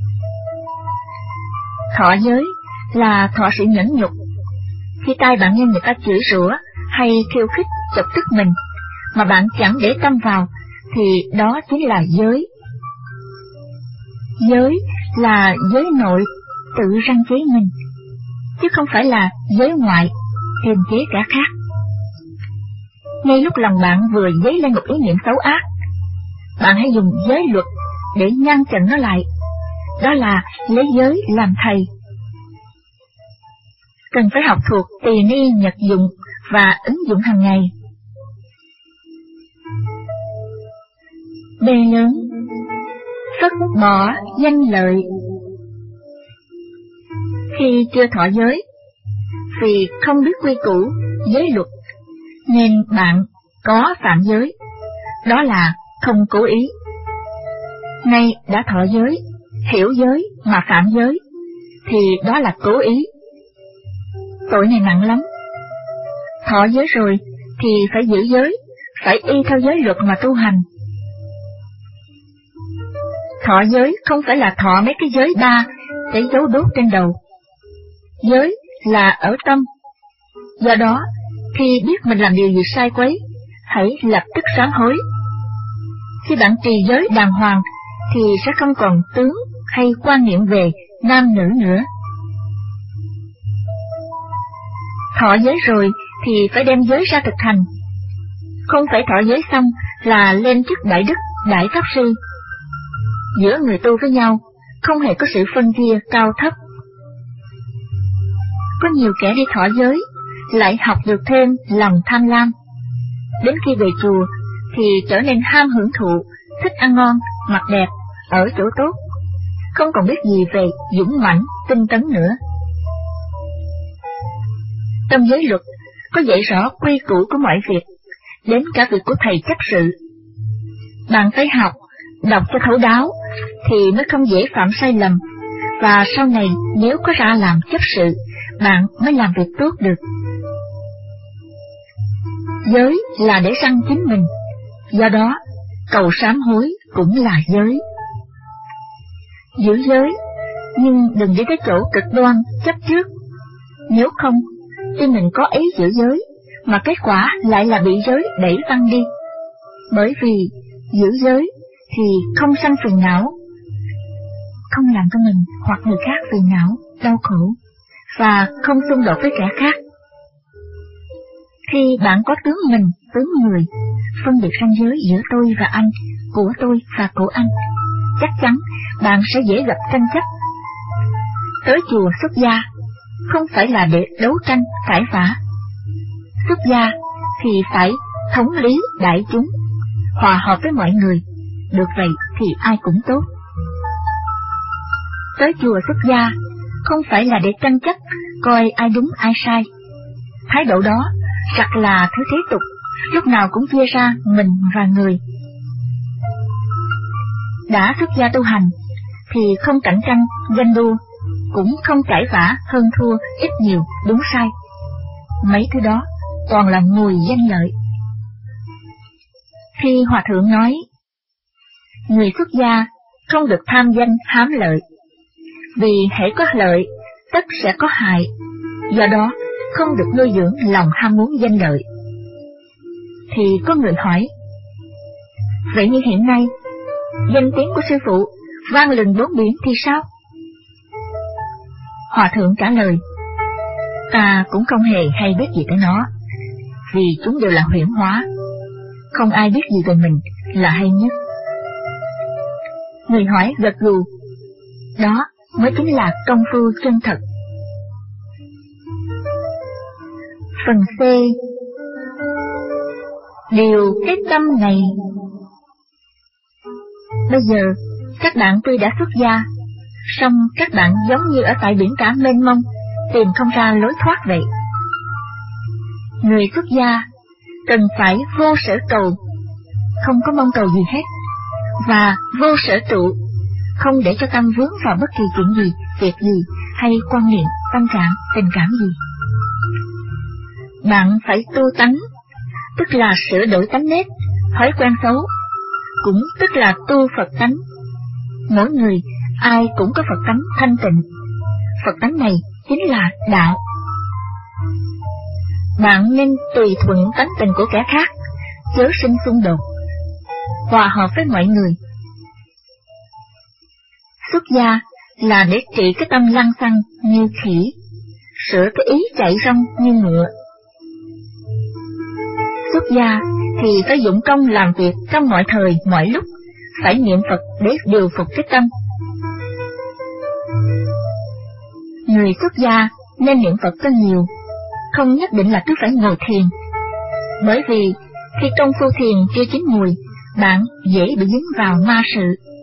S1: Thọ giới là thọ sự nhẫn nhục. Khi tai bạn nghe người ta chửi rủa hay khiêu khích chọc tức mình mà bạn chẳng để tâm vào thì đó chính là giới. Giới là giới nội tự răn chế mình, chứ không phải là giới ngoại thêm chế cả khác. Ngay lúc lòng bạn vừa dấy lên một ý niệm xấu ác, bạn hãy dùng giới luật để ngăn chặn nó lại. Đó là lấy giới làm thầy. Cần phải học thuộc tỳ ni nhật dụng và ứng dụng hàng ngày. B lớn, phất bỏ danh lợi. Khi chưa thọ giới, vì không biết quy củ giới luật nên bạn có phạm giới, đó là không cố ý. Nay đã thọ giới, hiểu giới mà phạm giới thì đó là cố ý. Tội này nặng lắm. Thọ giới rồi thì phải giữ giới, phải y theo giới luật mà tu hành. Thọ giới không phải là thọ mấy cái giới ba để giấu đốt trên đầu. Giới là ở tâm. Do đó, khi biết mình làm điều gì sai quấy, hãy lập tức sám hối. Khi bạn trì giới đàng hoàng thì sẽ không còn tướng hay quan niệm về nam nữ nữa. Thọ giới rồi thì phải đem giới ra thực hành. Không phải thọ giới xong là lên chức đại đức, đại pháp sư. Giữa người tu với nhau không hề có sự phân chia cao thấp. Có nhiều kẻ đi thọ giới lại học được thêm lòng tham lam. Đến khi về chùa thì trở nên ham hưởng thụ, thích ăn ngon, mặc đẹp, ở chỗ tốt, không còn biết gì về dũng mãnh, tinh tấn nữa. Trong giới luật có dạy rõ quy củ của mọi việc, đến cả việc của thầy chấp sự. Bạn phải học, đọc cho thấu đáo thì mới không dễ phạm sai lầm, và sau này nếu có ra làm chấp sự, bạn mới làm việc tốt được. Giới là để săn chính mình, do đó cầu sám hối cũng là giới. Giữ giới, nhưng đừng đi tới chỗ cực đoan chấp trước. Nếu không, tuy mình có ý giữ giới, mà kết quả lại là bị giới đẩy văng đi. Bởi vì giữ giới thì không sanh phiền não, không làm cho mình hoặc người khác phiền não, đau khổ, và không xung đột với kẻ khác. Khi bạn có tướng mình, tướng người, phân biệt ranh giới giữa tôi và anh, của tôi và của anh, chắc chắn bạn sẽ dễ gặp tranh chấp. Tới chùa xuất gia không phải là để đấu tranh, cãi vã. Xuất gia thì phải thống lý đại chúng, hòa hợp với mọi người, được vậy thì ai cũng tốt. Tới chùa xuất gia không phải là để tranh chấp, coi ai đúng ai sai. Thái độ đó thật là thứ thế tục, lúc nào cũng chia ra mình và người. Đã xuất gia tu hành thì không cạnh tranh, ganh đua, cũng không cãi vã hơn thua, ít nhiều, đúng sai. Mấy thứ đó toàn là mùi danh lợi. Khi Hòa Thượng nói, người xuất gia không được tham danh hám lợi, vì hễ có lợi, tất sẽ có hại, do đó không được nuôi dưỡng lòng ham muốn danh lợi. Thì có người hỏi, vậy như hiện nay, danh tiếng của sư phụ vang lừng bốn biển thì sao? Hòa Thượng trả lời, ta cũng không hề hay biết gì tới nó, vì chúng đều là huyễn hóa, không ai biết gì về mình là hay nhất. Người hỏi gật gù, đó mới chính là công phu chân thật. Phần C. Điều cái tâm này. Bây giờ, các bạn tuy đã xuất gia, song các bạn giống như ở tại biển cả mênh mông, tìm không ra lối thoát vậy. Người xuất gia cần phải vô sở cầu, không có mong cầu gì hết, và vô sở trụ, không để cho tâm vướng vào bất kỳ chuyện gì, việc gì, hay quan niệm, tâm trạng, tình cảm gì. Bạn phải tu tánh, tức là sửa đổi tánh nết, thói quen xấu, cũng tức là tu Phật tánh. Mỗi người, ai cũng có Phật tánh thanh tịnh. Phật tánh này chính là đạo. Bạn nên tùy thuận tánh tình của kẻ khác, chớ sinh xung đột, hòa hợp với mọi người. Xuất gia là để trị cái tâm lăng xăng như khỉ, sửa cái ý chạy rong như ngựa. Xuất gia thì phải dụng công làm việc trong mọi thời, mọi lúc, phải niệm Phật để điều phục cái tâm. Người xuất gia nên niệm Phật cho nhiều, không nhất định là cứ phải ngồi thiền, bởi vì khi công phu thiền chưa chín mùi, bạn dễ bị dính vào ma sự.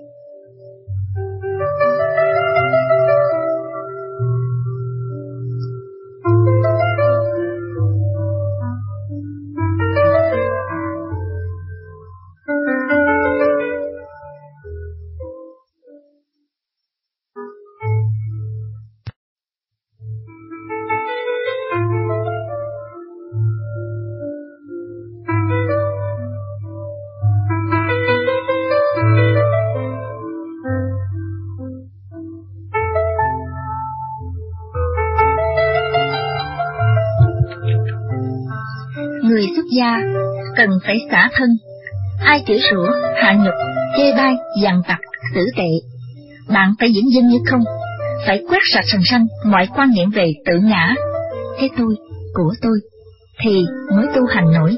S1: Người xuất gia cần phải xả thân, ai chửi rủa, hạ nhục, chê bai, dằn vặt, xử tệ, bạn phải diễn dưng như không, phải quét sạch sành sanh mọi quan niệm về tự ngã, cái tôi, của tôi, thì mới tu hành nổi.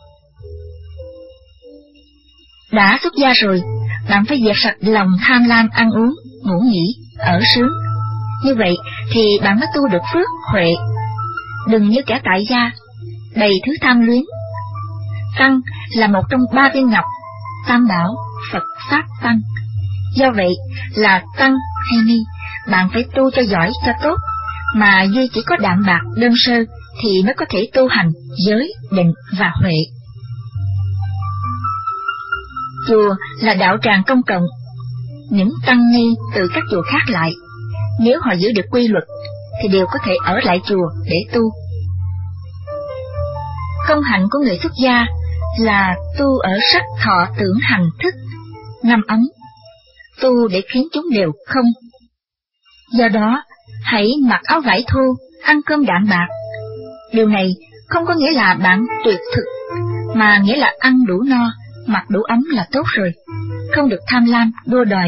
S1: Đã xuất gia rồi, bạn phải diệt sạch lòng tham lam ăn uống, ngủ nghỉ, ở sướng. Như vậy thì bạn mới tu được phước, huệ. Đừng như kẻ tại gia, đầy thứ tham luyến. Tăng là một trong ba viên ngọc, tam bảo, Phật, Pháp, Tăng. Do vậy là tăng hay ni, bạn phải tu cho giỏi, cho tốt, mà duy chỉ có đạm bạc, đơn sơ thì mới có thể tu hành giới, định và huệ. Chùa là đạo tràng công cộng. Những tăng ni từ các chùa khác lại, nếu họ giữ được quy luật thì đều có thể ở lại chùa để tu. Công hạnh của người xuất gia là tu ở sắc thọ tưởng hành thức, năm ấm, tu để khiến chúng đều không. Do đó, hãy mặc áo vải thô, ăn cơm đạm bạc. Điều này không có nghĩa là bạn tuyệt thực, mà nghĩa là ăn đủ no, mặc đủ ấm là tốt rồi, không được tham lam, đua đòi.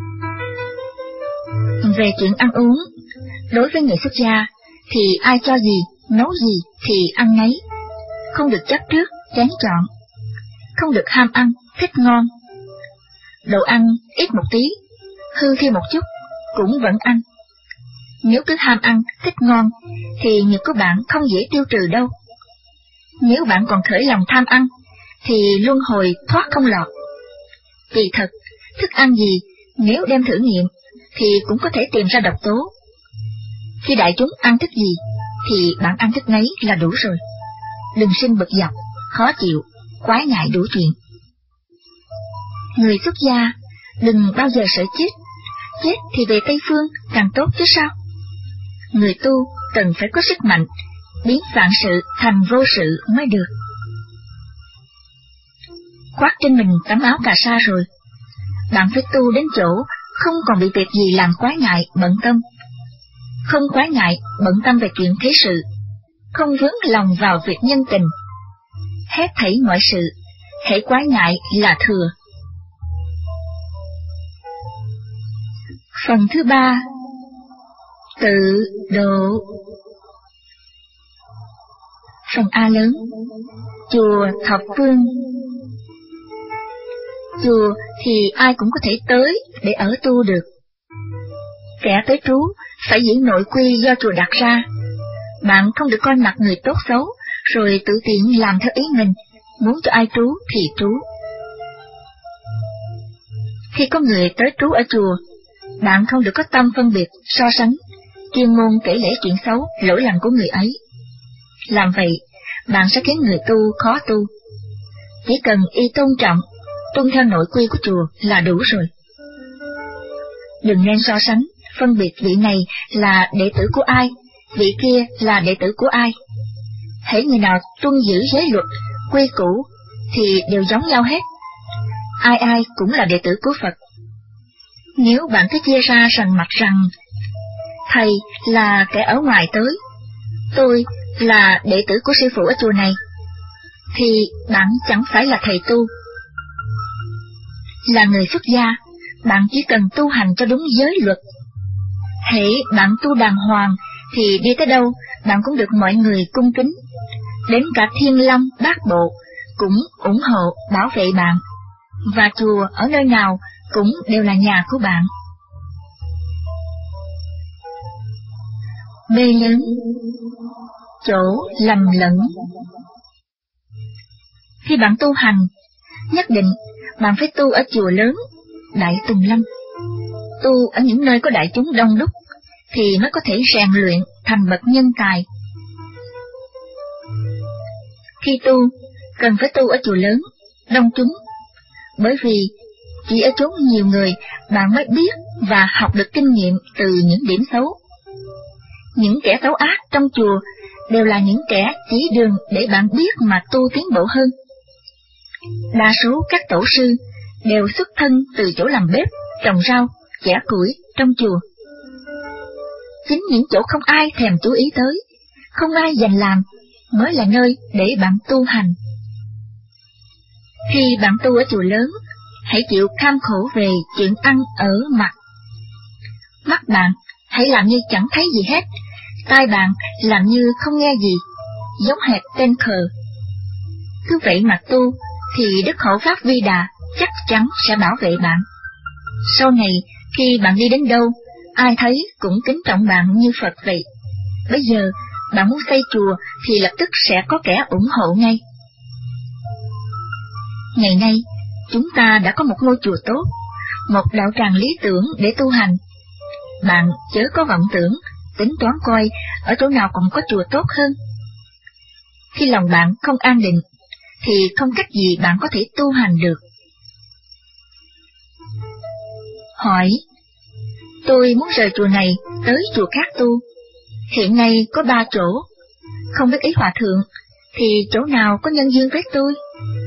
S1: Về chuyện ăn uống, đối với người xuất gia thì ai cho gì, nấu gì thì ăn nấy, không được chấp trước, chén chọn, không được ham ăn, thích ngon. Đồ ăn ít một tí, hư thêm một chút, cũng vẫn ăn. Nếu cứ ham ăn, thích ngon, thì nghiệp của bạn không dễ tiêu trừ đâu. Nếu bạn còn khởi lòng tham ăn, thì luân hồi thoát không lọt. Vì thật, thức ăn gì, nếu đem thử nghiệm, thì cũng có thể tìm ra độc tố. Khi đại chúng ăn thức gì, thì bạn ăn thức nấy là đủ rồi. Đừng sinh bực dọc, khó chịu, quái ngại đủ chuyện. Người xuất gia đừng bao giờ sợ chết, chết thì về Tây Phương càng tốt chứ sao. Người tu cần phải có sức mạnh, biến vạn sự thành vô sự mới được. Khoác trên mình tấm áo cà sa rồi, bạn phải tu đến chỗ không còn bị việc gì làm quái ngại, bận tâm. Không quái ngại, bận tâm về chuyện thế sự, không vướng lòng vào việc nhân tình. Hết thảy mọi sự, hễ quái ngại là thừa. Phần thứ ba, tự độ. Phần A lớn, chùa Thập Phương. Chùa thì ai cũng có thể tới để ở tu được. Kẻ tới trú phải giữ nội quy do chùa đặt ra. Bạn không được coi mặt người tốt xấu, rồi tự tiện làm theo ý mình, muốn cho ai trú thì trú. Khi có người tới trú ở chùa, bạn không được có tâm phân biệt, so sánh, chuyên môn kể lể chuyện xấu, lỗi lầm của người ấy. Làm vậy, bạn sẽ khiến người tu khó tu. Chỉ cần y tôn trọng, tuân theo nội quy của chùa là đủ rồi. Đừng nên so sánh, phân biệt vị này là đệ tử của ai, vị kia là đệ tử của ai. Hễ người nào tuân giữ giới luật, quy củ thì đều giống nhau hết. Ai ai cũng là đệ tử của Phật. Nếu bạn cứ chia ra sành mặt rằng thầy là kẻ ở ngoài tới, tôi là đệ tử của sư phụ ở chùa này, thì bạn chẳng phải là thầy tu. Là người xuất gia, bạn chỉ cần tu hành cho đúng giới luật. Hễ bạn tu đàng hoàng thì đi tới đâu bạn cũng được mọi người cung kính. Đến cả Thiên Long Bát Bộ cũng ủng hộ bảo vệ bạn, và chùa ở nơi nào cũng đều là nhà của bạn. B lớn, chỗ lầm lẫn. Khi bạn tu hành, nhất định bạn phải tu ở chùa lớn, Đại Tùng Lâm. Tu ở những nơi có đại chúng đông đúc thì mới có thể rèn luyện thành bậc nhân tài. Khi tu, cần phải tu ở chùa lớn, đông chúng, bởi vì chỉ ở chốn nhiều người bạn mới biết và học được kinh nghiệm từ những điểm xấu. Những kẻ xấu ác trong chùa đều là những kẻ chỉ đường để bạn biết mà tu tiến bộ hơn. Đa số các tổ sư đều xuất thân từ chỗ làm bếp, trồng rau, chẻ củi trong chùa. Chính những chỗ không ai thèm chú ý tới, không ai dành làm, mới là nơi để bạn tu hành. Khi bạn tu ở chùa lớn, hãy chịu kham khổ về chuyện ăn ở mặc. Mắt bạn hãy làm như chẳng thấy gì hết, tai bạn làm như không nghe gì, giống hệt tên khờ. Cứ vậy mà tu, thì Đức Hộ Pháp Vi Đà chắc chắn sẽ bảo vệ bạn. Sau này, khi bạn đi đến đâu, ai thấy cũng kính trọng bạn như Phật vậy. Bây giờ, bạn muốn xây chùa thì lập tức sẽ có kẻ ủng hộ ngay. Ngày nay, chúng ta đã có một ngôi chùa tốt, một đạo tràng lý tưởng để tu hành. Bạn chớ có vọng tưởng, tính toán coi ở chỗ nào còn có chùa tốt hơn. Khi lòng bạn không an định, thì không cách gì bạn có thể tu hành được. Hỏi, tôi muốn rời chùa này tới chùa khác tu. Hiện nay có ba chỗ, không biết ý hòa thượng, thì chỗ nào có nhân duyên với tôi?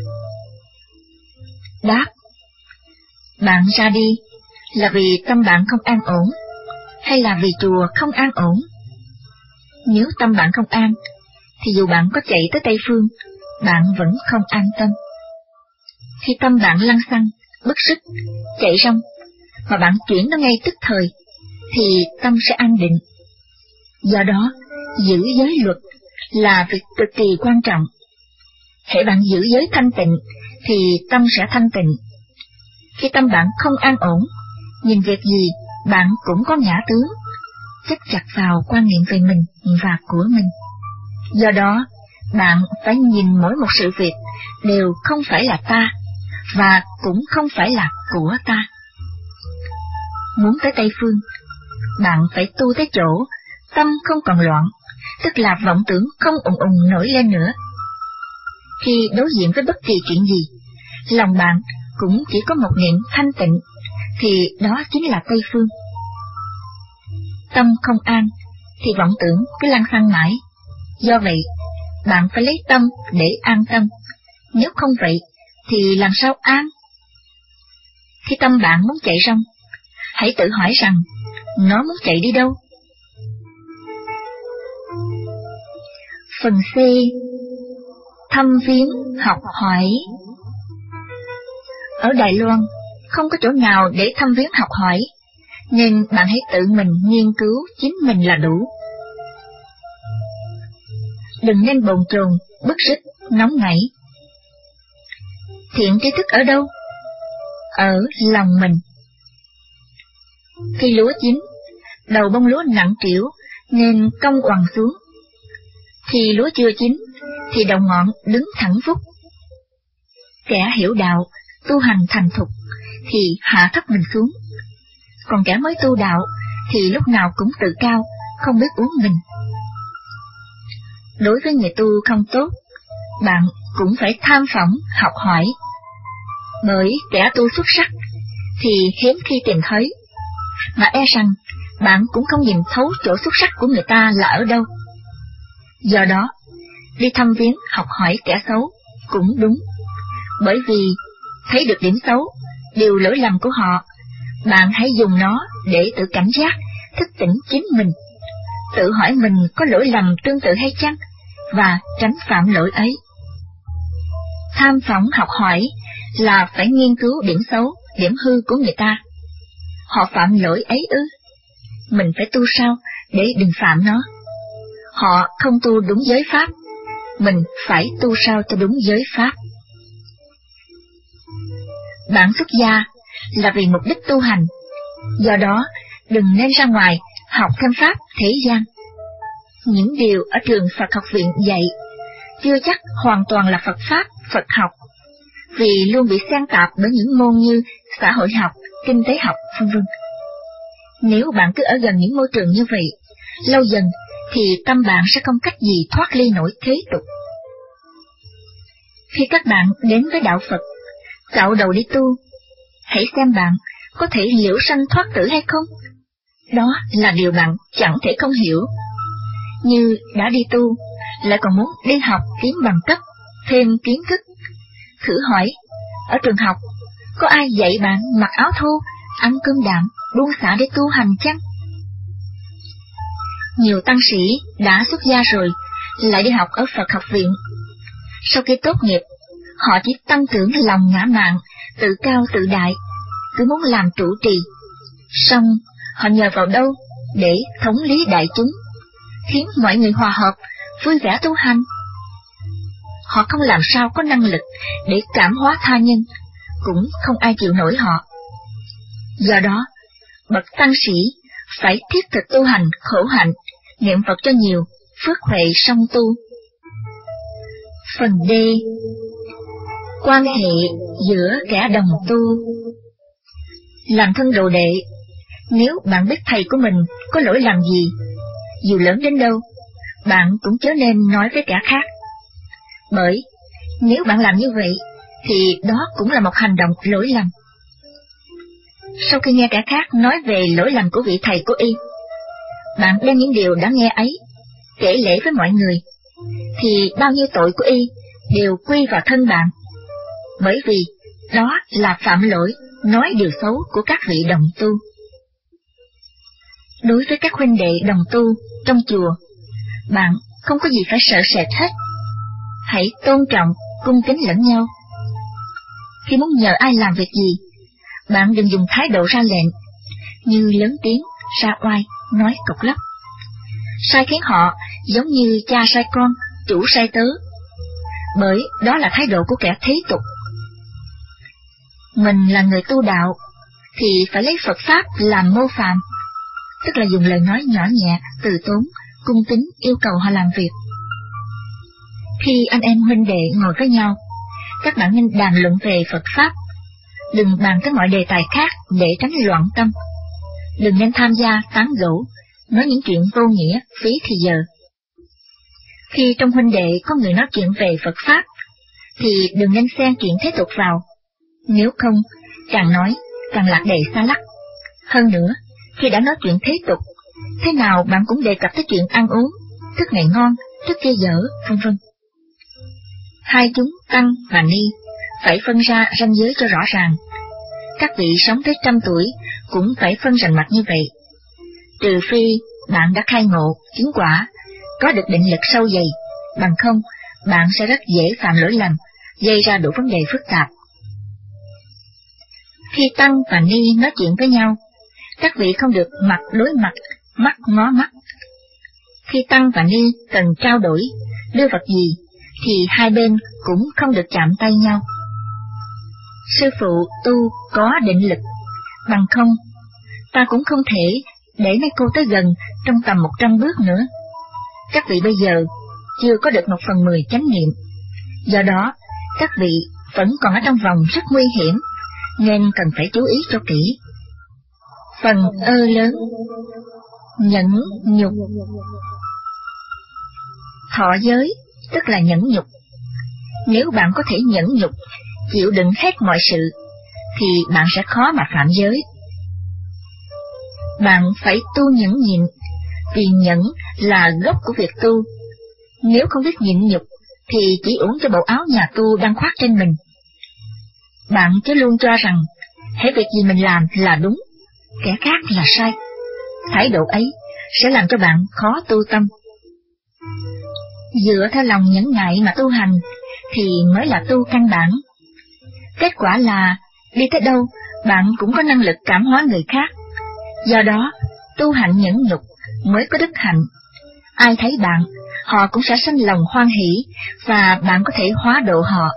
S1: Đáp, bạn ra đi là vì tâm bạn không an ổn, hay là vì chùa không an ổn? Nếu tâm bạn không an, thì dù bạn có chạy tới Tây Phương, bạn vẫn không an tâm. Khi tâm bạn lăng xăng, bức sức, chạy rong, mà bạn chuyển nó ngay tức thời, thì tâm sẽ an định. Do đó, giữ giới luật là việc cực kỳ quan trọng. Hễ bạn giữ giới thanh tịnh, thì tâm sẽ thanh tịnh. Khi tâm bạn không an ổn, nhìn việc gì bạn cũng có ngã tướng, chấp chặt vào quan niệm về mình và của mình. Do đó, bạn phải nhìn mỗi một sự việc đều không phải là ta, và cũng không phải là của ta. Muốn tới Tây Phương, bạn phải tu tới chỗ tâm không còn loạn, tức là vọng tưởng không ùng ùng nổi lên nữa. Khi đối diện với bất kỳ chuyện gì, lòng bạn cũng chỉ có một niệm thanh tịnh, thì đó chính là Tây Phương. Tâm không an, thì vọng tưởng cứ lăng xăng mãi. Do vậy, bạn phải lấy tâm để an tâm. Nếu không vậy, thì làm sao an? Khi tâm bạn muốn chạy rong, hãy tự hỏi rằng, nó muốn chạy đi đâu? Phần C. Thăm viếng học hỏi. Ở Đài Loan, không có chỗ nào để thăm viếng học hỏi, nên bạn hãy tự mình nghiên cứu chính mình là đủ. Đừng nên bồn chồn, bức rứt, nóng nảy. Thiện tri thức ở đâu? Ở lòng mình. Khi lúa chín, đầu bông lúa nặng trĩu nên cong oằn xuống. Khi lúa chưa chín, thì đầu ngọn đứng thẳng vút. Kẻ hiểu đạo, tu hành thành thục, thì hạ thấp mình xuống. Còn kẻ mới tu đạo, thì lúc nào cũng tự cao, không biết uống mình. Đối với người tu không tốt, bạn cũng phải tham phỏng, học hỏi. Bởi kẻ tu xuất sắc thì hiếm khi tìm thấy, mà e rằng bạn cũng không nhìn thấu chỗ xuất sắc của người ta là ở đâu. Do đó, đi thăm viếng học hỏi kẻ xấu cũng đúng, bởi vì thấy được điểm xấu, điều lỗi lầm của họ, bạn hãy dùng nó để tự cảnh giác, thức tỉnh chính mình, tự hỏi mình có lỗi lầm tương tự hay chăng, và tránh phạm lỗi ấy. Tham phỏng học hỏi là phải nghiên cứu điểm xấu, điểm hư của người ta. Họ phạm lỗi ấy ư? Mình phải tu sao để đừng phạm nó? Họ không tu đúng giới pháp, mình phải tu sao cho đúng giới pháp. Bạn xuất gia là vì mục đích tu hành, do đó đừng nên ra ngoài học thêm pháp thế gian. Những điều ở trường Phật học viện dạy chưa chắc hoàn toàn là Phật pháp, Phật học, vì luôn bị xen tạp bởi những môn như xã hội học, kinh tế học, vân vân. Nếu bạn cứ ở gần những môi trường như vậy, lâu dần thì tâm bạn sẽ không cách gì thoát ly nổi thế tục. Khi các bạn đến với đạo Phật, cạo đầu đi tu, hãy xem bạn có thể liễu sanh thoát tử hay không. Đó là điều bạn chẳng thể không hiểu. Như đã đi tu, lại còn muốn đi học kiếm bằng cấp, thêm kiến thức. Thử hỏi, ở trường học, có ai dạy bạn mặc áo thô, ăn cơm đạm, buông xả để tu hành chăng? Nhiều tăng sĩ đã xuất gia rồi, lại đi học ở Phật học viện. Sau khi tốt nghiệp, họ chỉ tăng trưởng lòng ngã mạn, tự cao tự đại, cứ muốn làm trụ trì. Song họ nhờ vào đâu để thống lý đại chúng, khiến mọi người hòa hợp, vui vẻ tu hành? Họ không làm sao có năng lực để cảm hóa tha nhân, cũng không ai chịu nổi họ. Do đó, bậc tăng sĩ phải thiết thực tu hành khổ hạnh, niệm Phật cho nhiều, phước huệ song tu. Phần D. Quan hệ giữa kẻ đồng tu. Làm thân đồ đệ, nếu bạn biết thầy của mình có lỗi lầm gì, dù lớn đến đâu, bạn cũng chớ nên nói với kẻ khác. Bởi nếu bạn làm như vậy, thì đó cũng là một hành động lỗi lầm. Sau khi nghe kẻ khác nói về lỗi lầm của vị thầy của y, bạn đem những điều đã nghe ấy kể lể với mọi người, thì bao nhiêu tội của y đều quy vào thân bạn, bởi vì đó là phạm lỗi nói điều xấu của các vị đồng tu. Đối với các huynh đệ đồng tu trong chùa, bạn không có gì phải sợ sệt hết. Hãy tôn trọng, cung kính lẫn nhau. Khi muốn nhờ ai làm việc gì, bạn đừng dùng thái độ ra lệnh, như lớn tiếng, ra oai, nói cộc lốc. Sai khiến họ giống như cha sai con, chủ sai tớ, bởi đó là thái độ của kẻ thế tục. Mình là người tu đạo, thì phải lấy Phật Pháp làm mô phạm, tức là dùng lời nói nhỏ nhẹ, từ tốn, cung kính yêu cầu họ làm việc. Khi anh em huynh đệ ngồi với nhau, các bạn nên đàm luận về Phật Pháp, đừng bàn tới mọi đề tài khác để tránh loạn tâm. Đừng nên tham gia tán gẫu, nói những chuyện vô nghĩa, phí thì giờ. Khi trong huynh đệ có người nói chuyện về Phật Pháp, thì đừng nên xen chuyện thế tục vào. Nếu không, càng nói, càng lạc đề xa lắc. Hơn nữa, khi đã nói chuyện thế tục, thế nào bạn cũng đề cập tới chuyện ăn uống, thức ngày ngon, thức kia dở, vân vân. Hai chúng tăng và ni phải phân ra ranh giới cho rõ ràng. Các vị sống tới trăm tuổi cũng phải phân rành mạch như vậy. Trừ phi bạn đã khai ngộ, chứng quả, có được định lực sâu dày, bằng không bạn sẽ rất dễ phạm lỗi lầm, gây ra đủ vấn đề phức tạp. Khi tăng và ni nói chuyện với nhau, các vị không được mặt đối mặt, mắt ngó mắt. Khi tăng và ni cần trao đổi, đưa vật gì, thì hai bên cũng không được chạm tay nhau. Sư phụ tu có định lực, bằng không, ta cũng không thể để mấy cô tới gần trong tầm một trăm bước nữa. Các vị bây giờ chưa có được một phần mười chánh niệm, do đó các vị vẫn còn ở trong vòng rất nguy hiểm, nên cần phải chú ý cho kỹ. Phần ơ lớn, nhẫn nhục. Thọ giới tức là nhẫn nhục. Nếu bạn có thể nhẫn nhục chịu đựng hết mọi sự, thì bạn sẽ khó mà phạm giới. Bạn phải tu nhẫn nhịn, vì nhẫn là gốc của việc tu. Nếu không biết nhịn nhục, thì chỉ uổng cho bộ áo nhà tu đang khoác trên mình. Bạn cứ luôn cho rằng, hễ việc gì mình làm là đúng, kẻ khác là sai. Thái độ ấy sẽ làm cho bạn khó tu tâm. Dựa theo lòng nhẫn nại mà tu hành, thì mới là tu căn bản. Kết quả là, đi tới đâu, bạn cũng có năng lực cảm hóa người khác. Do đó, tu hạnh nhẫn nhục mới có đức hạnh. Ai thấy bạn, họ cũng sẽ sanh lòng hoan hỷ, và bạn có thể hóa độ họ.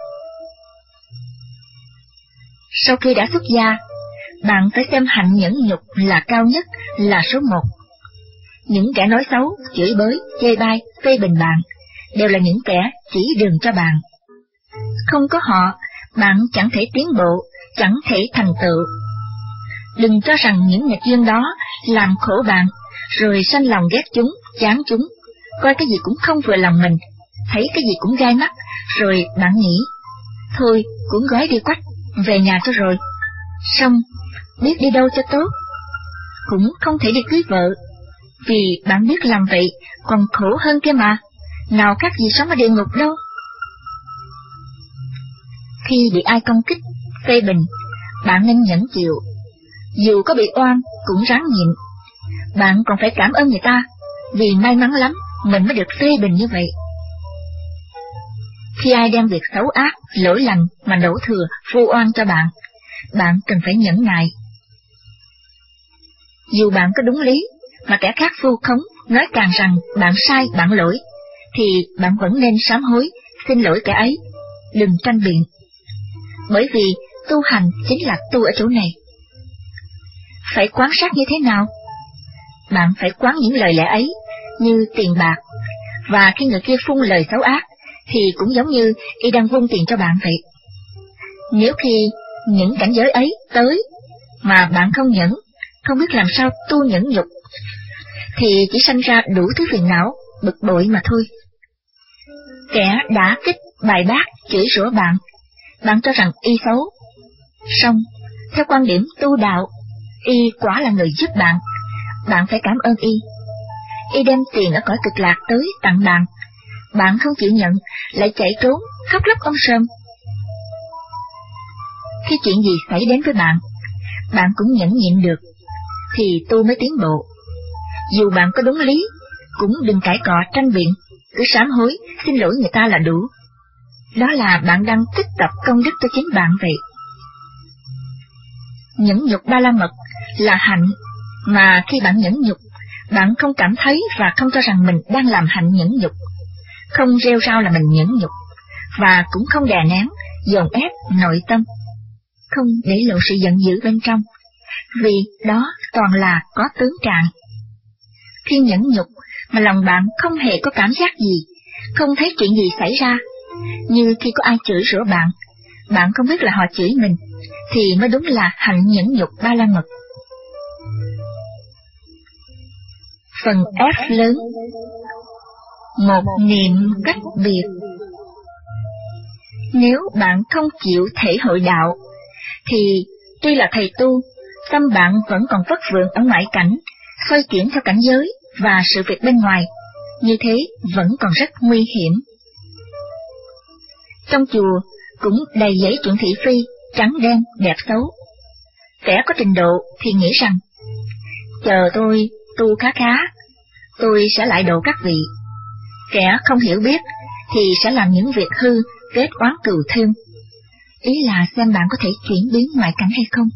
S1: Sau khi đã xuất gia, bạn phải xem hạnh nhẫn nhục là cao nhất, là số một. Những kẻ nói xấu, chửi bới, chê bai, phê bình bạn, đều là những kẻ chỉ đường cho bạn. Không có họ, bạn chẳng thể tiến bộ, chẳng thể thành tựu. Đừng cho rằng những nghịch duyên đó làm khổ bạn, rồi sanh lòng ghét chúng, chán chúng, coi cái gì cũng không vừa lòng mình, thấy cái gì cũng gai mắt, rồi bạn nghĩ, thôi, cuốn gói đi quách, về nhà cho rồi. Xong, biết đi đâu cho tốt, cũng không thể đi cưới vợ, vì bạn biết làm vậy còn khổ hơn kia mà, nào khác gì sống ở địa ngục đâu. Khi bị ai công kích, phê bình, bạn nên nhẫn chịu, dù có bị oan cũng ráng nhịn. Bạn còn phải cảm ơn người ta, vì may mắn lắm mình mới được phê bình như vậy. Khi ai đem việc xấu ác, lỗi lầm mà đổ thừa, vu oan cho bạn, bạn cần phải nhẫn nại. Dù bạn có đúng lý, mà kẻ khác vu khống, nói càng rằng bạn sai, bạn lỗi, thì bạn vẫn nên sám hối, xin lỗi kẻ ấy, đừng tranh biện. Bởi vì tu hành chính là tu ở chỗ này. Phải quan sát như thế nào? Bạn phải quán những lời lẽ ấy như tiền bạc, và khi người kia phun lời xấu ác, thì cũng giống như y đang vung tiền cho bạn vậy. Nếu khi những cảnh giới ấy tới, mà bạn không nhẫn, không biết làm sao tu nhẫn nhục, thì chỉ sanh ra đủ thứ phiền não, bực bội mà thôi. Kẻ đã kích, bài bác, chửi rủa bạn, bạn cho rằng y xấu. Song, theo quan điểm tu đạo, y quả là người giúp bạn, bạn phải cảm ơn y. Y đem tiền ở cõi cực lạc tới tặng bạn, bạn không chịu nhận, lại chạy trốn, khóc lóc om sòm. Khi chuyện gì xảy đến với bạn, bạn cũng nhẫn nhịn được, thì tu mới tiến bộ. Dù bạn có đúng lý, cũng đừng cãi cọ tranh biện, cứ sám hối, xin lỗi người ta là đủ. Đó là bạn đang tích tập công đức cho chính bạn vậy. Nhẫn nhục ba la mật là hạnh, mà khi bạn nhẫn nhục, bạn không cảm thấy và không cho rằng mình đang làm hạnh nhẫn nhục, không rêu rao là mình nhẫn nhục, và cũng không đè nén, dồn ép nội tâm, không để lộ sự giận dữ bên trong, vì đó toàn là có tướng trạng. Khi nhẫn nhục mà lòng bạn không hề có cảm giác gì, không thấy chuyện gì xảy ra, như khi có ai chửi rủa bạn, bạn không biết là họ chửi mình, thì mới đúng là hạnh nhẫn nhục ba la mật. Phần F lớn. Một niệm cách biệt. Nếu bạn không chịu thể hội đạo, thì tuy là thầy tu, tâm bạn vẫn còn vất vưởng ở ngoại cảnh, xoay chuyển theo cảnh giới và sự việc bên ngoài, như thế vẫn còn rất nguy hiểm. Trong chùa cũng đầy giấy chuyện thị phi, trắng đen, đẹp xấu. Kẻ có trình độ thì nghĩ rằng, chờ tôi tu khá khá, tôi sẽ lại độ các vị. Kẻ không hiểu biết thì sẽ làm những việc hư, kết oán cừu thêm. Ý là xem bạn có thể chuyển biến ngoại cảnh hay không.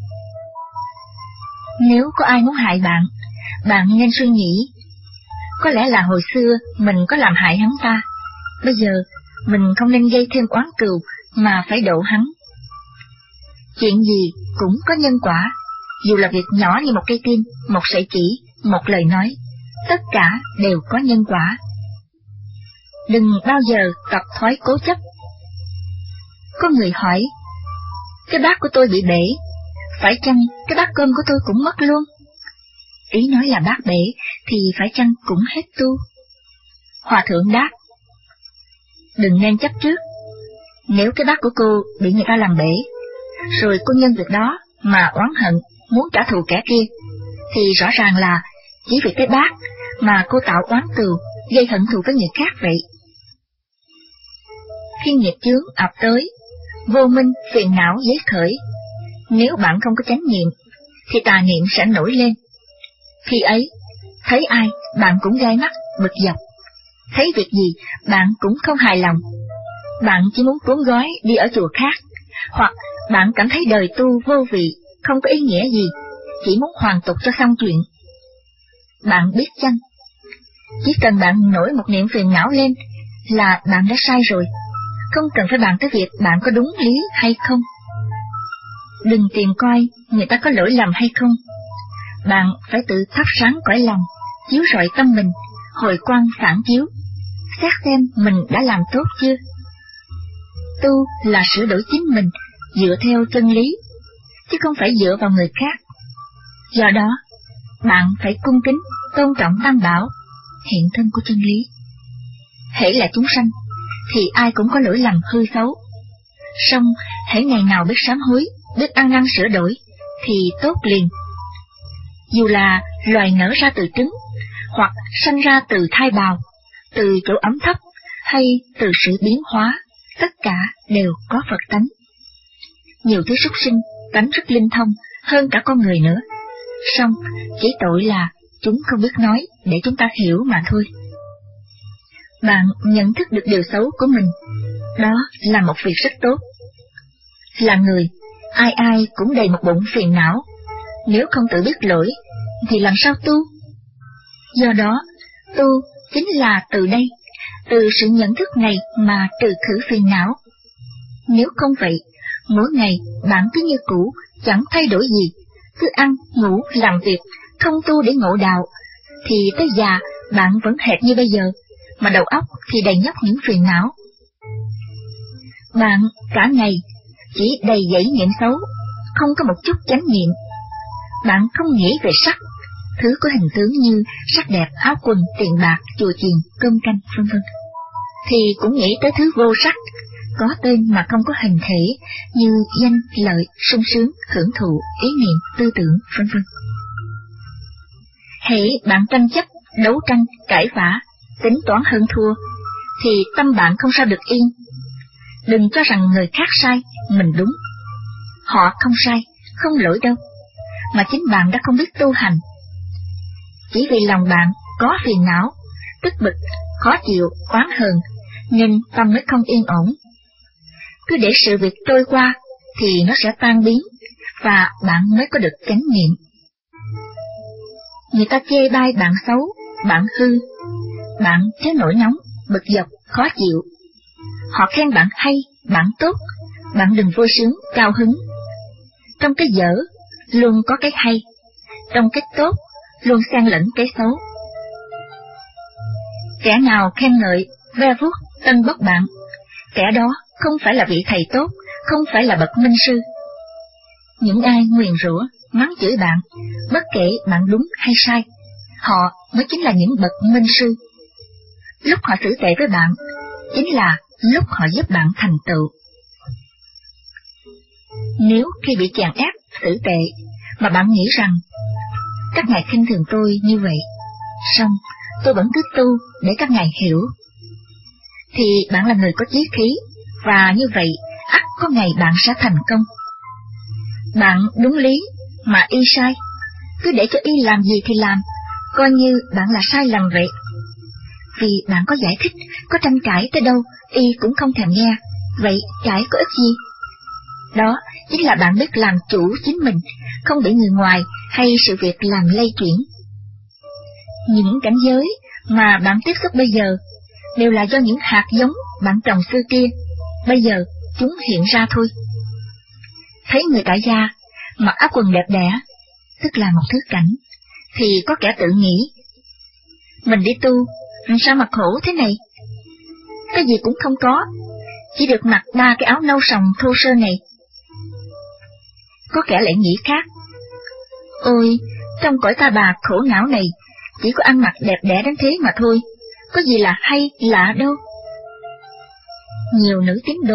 S1: Nếu có ai muốn hại bạn, bạn nên suy nghĩ, có lẽ là hồi xưa mình có làm hại hắn ta, bây giờ mình không nên gây thêm oán cừu mà phải độ hắn. Chuyện gì cũng có nhân quả, dù là việc nhỏ như một cây kim, một sợi chỉ, một lời nói, tất cả đều có nhân quả. Đừng bao giờ tập thói cố chấp. Có người hỏi, cái bát của tôi bị bể, phải chăng cái bát cơm của tôi cũng mất luôn? Ý nói là bát bể thì phải chăng cũng hết tu? Hòa thượng đáp, đừng nên chấp trước. Nếu cái bát của cô bị người ta làm bể, rồi cô nhân việc đó mà oán hận, muốn trả thù kẻ kia, thì rõ ràng là chỉ vì cái bát mà cô tạo oán tù, gây hận thù với người khác vậy. Khi nghiệp chướng ập tới, vô minh, phiền não dấy khởi, nếu bạn không có chánh niệm, thì tà niệm sẽ nổi lên. Khi ấy, thấy ai, bạn cũng gai mắt, bực dọc. Thấy việc gì, bạn cũng không hài lòng. Bạn chỉ muốn cuốn gói đi ở chùa khác, hoặc bạn cảm thấy đời tu vô vị, không có ý nghĩa gì, chỉ muốn hoàn tục cho xong chuyện. Bạn biết chăng? Chỉ cần bạn nổi một niệm phiền não lên là bạn đã sai rồi, không cần phải bàn tới việc bạn có đúng lý hay không. Đừng tìm coi người ta có lỗi lầm hay không. Bạn phải tự thắp sáng cõi lòng, chiếu rọi tâm mình, hồi quang phản chiếu, xét xem mình đã làm tốt chưa. Tu là sửa đổi chính mình, dựa theo chân lý, chứ không phải dựa vào người khác. Do đó, bạn phải cung kính, tôn trọng Tam Bảo, hiện thân của chân lý. Hễ là chúng sanh, thì ai cũng có lỗi lầm hư xấu. Song hễ ngày nào biết sám hối, biết ăn năn sửa đổi, thì tốt liền. Dù là loài nở ra từ trứng, hoặc sanh ra từ thai bào, từ chỗ ấm thấp, hay từ sự biến hóa, tất cả đều có Phật tánh. Nhiều thứ súc sinh, tánh rất linh thông, hơn cả con người nữa. Song chỉ tội là chúng không biết nói để chúng ta hiểu mà thôi. Bạn nhận thức được điều xấu của mình, đó là một việc rất tốt. Là người, ai ai cũng đầy một bụng phiền não, nếu không tự biết lỗi, thì làm sao tu? Do đó, tu chính là từ đây, từ sự nhận thức này mà trừ khử phiền não. Nếu không vậy, mỗi ngày bạn cứ như cũ, chẳng thay đổi gì, cứ ăn, ngủ, làm việc, không tu để ngộ đạo, thì tới già bạn vẫn hệt như bây giờ, mà đầu óc thì đầy nhóc những phiền não. Bạn cả ngày chỉ đầy dẫy niệm xấu, không có một chút chánh niệm. Bạn không nghĩ về sắc, thứ có hình tướng như sắc đẹp, áo quần, tiền bạc, chùa chiền, cơm canh, vân vân, thì cũng nghĩ tới thứ vô sắc, có tên mà không có hình thể, như danh, lợi, sung sướng, hưởng thụ, ý niệm, tư tưởng, vân vân. Hễ bạn tranh chấp, đấu tranh, cãi vã, tính toán hơn thua, thì tâm bạn không sao được yên. Đừng cho rằng người khác sai, mình đúng. Họ không sai, không lỗi đâu, mà chính bạn đã không biết tu hành. Chỉ vì lòng bạn có phiền não, tức bực, khó chịu, oán hờn, nên tâm mới không yên ổn. Cứ để sự việc trôi qua, thì nó sẽ tan biến, và bạn mới có được chánh niệm. Người ta chê bai bạn xấu, bạn hư, bạn chớ nổi nóng, bực dọc, khó chịu. Họ khen bạn hay, bạn tốt, bạn đừng vui sướng, cao hứng. Trong cái dở, luôn có cái hay, trong cái tốt, luôn xen lẫn cái xấu. Kẻ nào khen ngợi, ve vuốt, tân bốc bạn, kẻ đó không phải là vị thầy tốt, không phải là bậc minh sư. Những ai nguyền rủa, mắng chửi bạn, bất kể bạn đúng hay sai, họ mới chính là những bậc minh sư. Lúc họ xử tệ với bạn, chính là lúc họ giúp bạn thành tựu. Nếu khi bị chèn ép, xử tệ, mà bạn nghĩ rằng các ngài khinh thường tôi như vậy, song tôi vẫn cứ tu để các ngài hiểu, thì bạn là người có chí khí, và như vậy ắt có ngày bạn sẽ thành công. Bạn đúng lý mà y sai, cứ để cho y làm gì thì làm, coi như bạn là sai lầm vậy. Vì bạn có giải thích, có tranh cãi tới đâu, y cũng không thèm nghe, vậy cãi có ích gì? Đó chính là bạn biết làm chủ chính mình, không bị người ngoài hay sự việc làm lay chuyển. Những cảnh giới mà bạn tiếp xúc bây giờ đều là do những hạt giống bạn trồng xưa kia, bây giờ chúng hiện ra thôi. Thấy người tại gia mặc áo quần đẹp đẽ, tức là một thứ cảnh, thì có kẻ tự nghĩ, mình đi tu, sao mà khổ thế này? Cái gì cũng không có, chỉ được mặc ba cái áo nâu sòng thô sơ này. Có kẻ lại nghĩ khác, ôi, trong cõi ta bà khổ não này, chỉ có ăn mặc đẹp đẽ đến thế mà thôi, có gì là hay, lạ đâu. Nhiều nữ tín đồ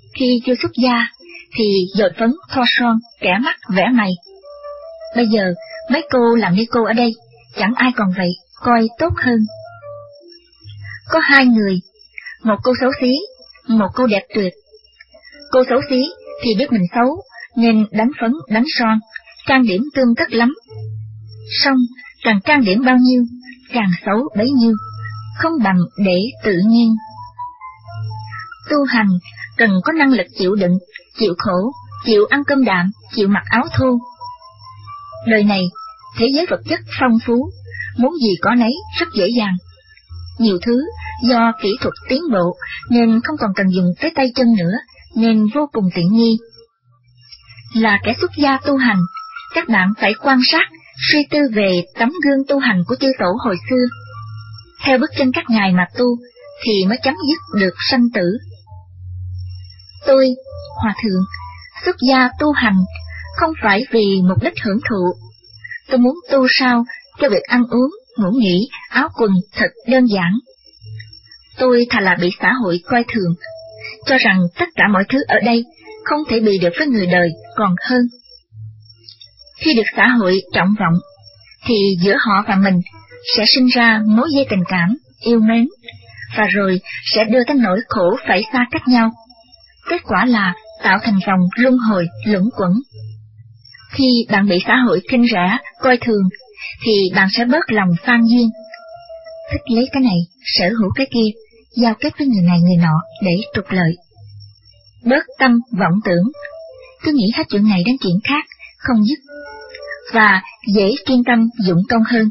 S1: Khi chưa xuất gia thì dội phấn, thoa son, kẻ mắt, vẽ mày. Bây giờ mấy cô làm như cô ở đây, chẳng ai còn vậy, coi tốt hơn. Có hai người, một cô xấu xí, một cô đẹp tuyệt. Cô xấu xí thì biết mình xấu, nên đánh phấn, đánh son, trang điểm tươm tất lắm. Song càng trang điểm bao nhiêu, càng xấu bấy nhiêu, không bằng để tự nhiên. Tu hành cần có năng lực chịu đựng, chịu khổ, chịu ăn cơm đạm, chịu mặc áo thô. Đời này, thế giới vật chất phong phú, muốn gì có nấy rất dễ dàng. Nhiều thứ do kỹ thuật tiến bộ nên không còn cần dùng tới tay chân nữa, nên vô cùng tiện nghi. Là kẻ xuất gia tu hành, các bạn phải quan sát, suy tư về tấm gương tu hành của chư tổ hồi xưa. Theo bước chân các ngài mà tu, thì mới chấm dứt được sanh tử. Tôi, Hòa Thượng, xuất gia tu hành không phải vì mục đích hưởng thụ. Tôi muốn tu sao cho việc ăn uống, ngủ nghỉ, áo quần thật đơn giản. Tôi thà là bị xã hội coi thường, cho rằng tất cả mọi thứ ở đây không thể bị được với người đời còn hơn. Khi được xã hội trọng vọng, thì giữa họ và mình sẽ sinh ra mối dây tình cảm, yêu mến, và rồi sẽ đưa tới nỗi khổ phải xa cách nhau. Kết quả là tạo thành vòng luân hồi luẩn quẩn. Khi bạn bị xã hội khinh rẻ, coi thường, thì bạn sẽ bớt lòng phan duyên, thích lấy cái này, sở hữu cái kia, giao kết với người này người nọ để trục lợi. Bớt tâm vọng tưởng, cứ nghĩ hết chuyện này đến chuyện khác, không dứt, và dễ chuyên tâm dụng công hơn.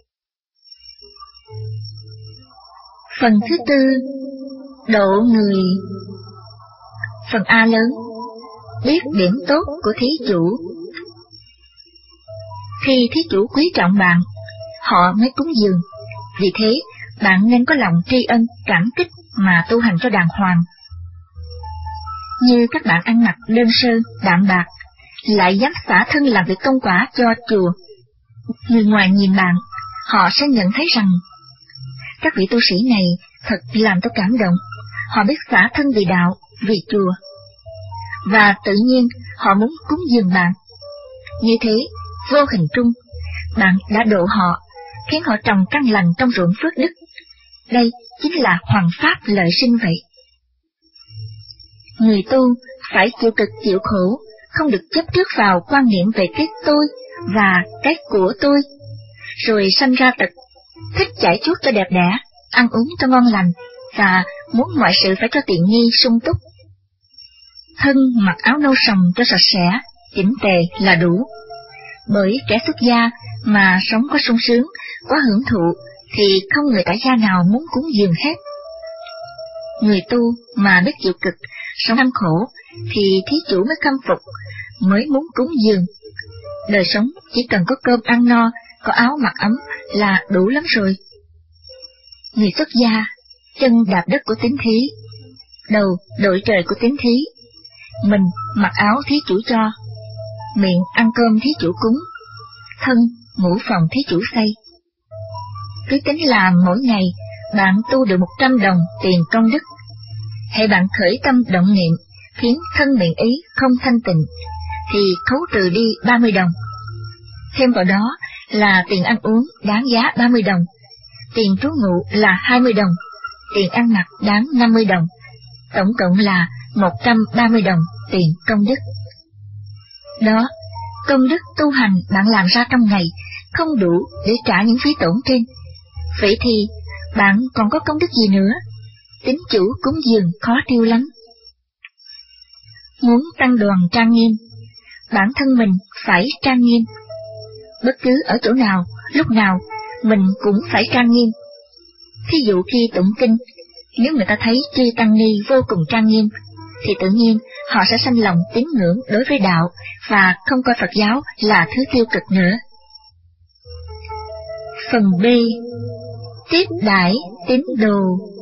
S1: Phần thứ tư, độ người. Phần A lớn, biết điểm tốt của thí chủ. Khi thí chủ quý trọng bạn, họ mới cúng dường. Vì thế, bạn nên có lòng tri ân, cảm kích mà tu hành cho đàng hoàng. Như các bạn ăn mặc đơn sơ, đạm bạc, lại dám xả thân làm việc công quả cho chùa. Người ngoài nhìn bạn, họ sẽ nhận thấy rằng các vị tu sĩ này thật làm tôi cảm động. Họ biết xả thân vì đạo, vì chùa, và tự nhiên họ muốn cúng dường bạn. Như thế, vô hình trung, bạn đã độ họ, khiến họ trồng căn lành trong ruộng phước đức. Đây chính là hoằng pháp lợi sinh vậy. Người tu phải chịu cực chịu khổ, không được chấp trước vào quan niệm về cái tôi và cái của tôi, rồi sanh ra tật, thích chải chuốt cho đẹp đẽ, ăn uống cho ngon lành, và muốn mọi sự phải cho tiện nghi sung túc. Thân mặc áo nâu sòng cho sạch sẽ, chỉnh tề là đủ. Bởi kẻ xuất gia mà sống có sung sướng, có hưởng thụ, thì không người tại gia nào muốn cúng dường hết. Người tu mà biết chịu cực, sống ăn khổ, thì thí chủ mới khâm phục, mới muốn cúng dường. Đời sống chỉ cần có cơm ăn no, có áo mặc ấm là đủ lắm rồi. Người xuất gia, chân đạp đất của tín thí, đầu đội trời của tín thí, mình mặc áo thí chủ cho, miệng ăn cơm thí chủ cúng, thân ngủ phòng thí chủ xây. Cứ tính là mỗi ngày bạn tu được một trăm đồng tiền công đức. Hãy bạn khởi tâm động niệm khiến thân miệng ý không thanh tịnh, thì khấu trừ đi ba mươi đồng. Thêm vào đó là tiền ăn uống đáng giá ba mươi đồng, tiền trú ngụ là hai mươi đồng, tiền ăn mặc đáng năm mươi đồng, tổng cộng là một trăm ba mươi đồng tiền công đức. Đó, công đức tu hành bạn làm ra trong ngày không đủ để trả những phí tổn trên. Vậy thì bạn còn có công đức gì nữa? Tín chủ cúng dường khó tiêu lắm. Muốn tăng đoàn trang nghiêm, bản thân mình phải trang nghiêm. Bất cứ ở chỗ nào, lúc nào, mình cũng phải trang nghiêm. Thí dụ khi tụng kinh, nếu người ta thấy chư tăng ni vô cùng trang nghiêm, thì tự nhiên họ sẽ sanh lòng tín ngưỡng đối với đạo và không coi Phật giáo là thứ tiêu cực nữa. Phần B. Tiếp đãi tín đồ.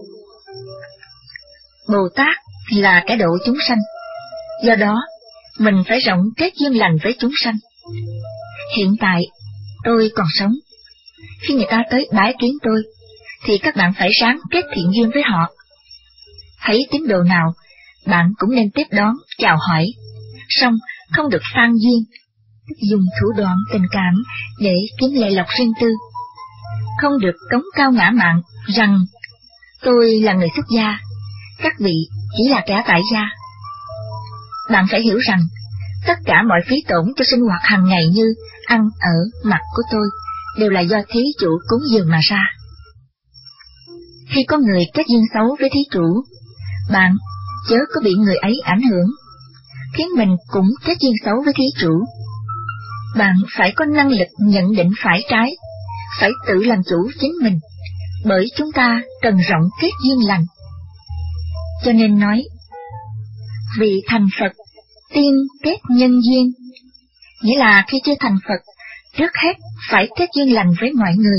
S1: Bồ Tát là kẻ độ chúng sanh, do đó mình phải rộng kết duyên lành với chúng sanh. Hiện tại tôi còn sống, khi người ta tới bái kiến tôi, thì các bạn phải ráng kết thiện duyên với họ. Thấy tín đồ nào bạn cũng nên tiếp đón, chào hỏi, song không được phan duyên, dùng thủ đoạn tình cảm để kiếm lợi lộc riêng tư. Không được cống cao ngã mạn rằng tôi là người xuất gia, các vị chỉ là kẻ tại gia. Bạn phải hiểu rằng tất cả mọi phí tổn cho sinh hoạt hàng ngày như ăn, ở, mặc của tôi đều là do thí chủ cúng dường mà ra. Khi có người kết duyên xấu với thí chủ, bạn chớ có bị người ấy ảnh hưởng, khiến mình cũng kết duyên xấu với thí chủ. Bạn phải có năng lực nhận định phải trái, phải tự làm chủ chính mình, bởi chúng ta cần rộng kết duyên lành. Cho nên nói, vì thành Phật, tiên kết nhân duyên, nghĩa là khi chưa thành Phật, trước hết phải kết duyên lành với mọi người.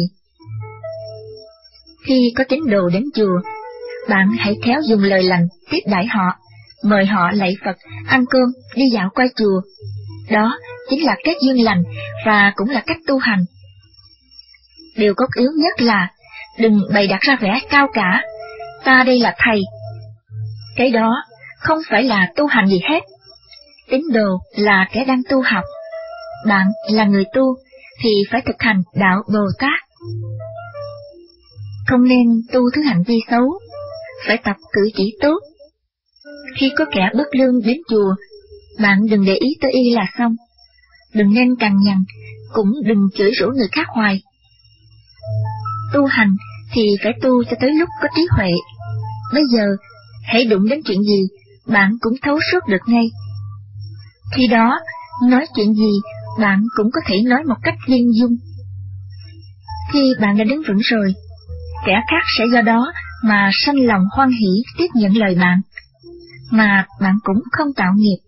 S1: Khi có tín đồ đến chùa, bạn hãy khéo dùng lời lành tiếp đãi họ, mời họ lạy Phật, ăn cơm, đi dạo qua chùa. Đó chính là kết duyên lành và cũng là cách tu hành. Điều cốt yếu nhất là đừng bày đặt ra vẻ cao cả, ta đây là thầy. Cái đó không phải là tu hành gì hết. Tín đồ là kẻ đang tu học, bạn là người tu thì phải thực hành đạo Bồ Tát. Không nên tu thứ hành vi xấu, phải tập cử chỉ tốt. Khi có kẻ bất lương đến chùa, bạn đừng để ý tới y là xong. Đừng nên cằn nhằn, cũng đừng chửi rủa người khác hoài. Tu hành thì phải tu cho tới lúc có trí huệ. Bây giờ, hãy đụng đến chuyện gì, bạn cũng thấu suốt được ngay. Khi đó, nói chuyện gì, bạn cũng có thể nói một cách viên dung. Khi bạn đã đứng vững rồi, kẻ khác sẽ do đó mà sanh lòng hoan hỷ tiếp nhận lời bạn, mà bạn cũng không tạo nghiệp.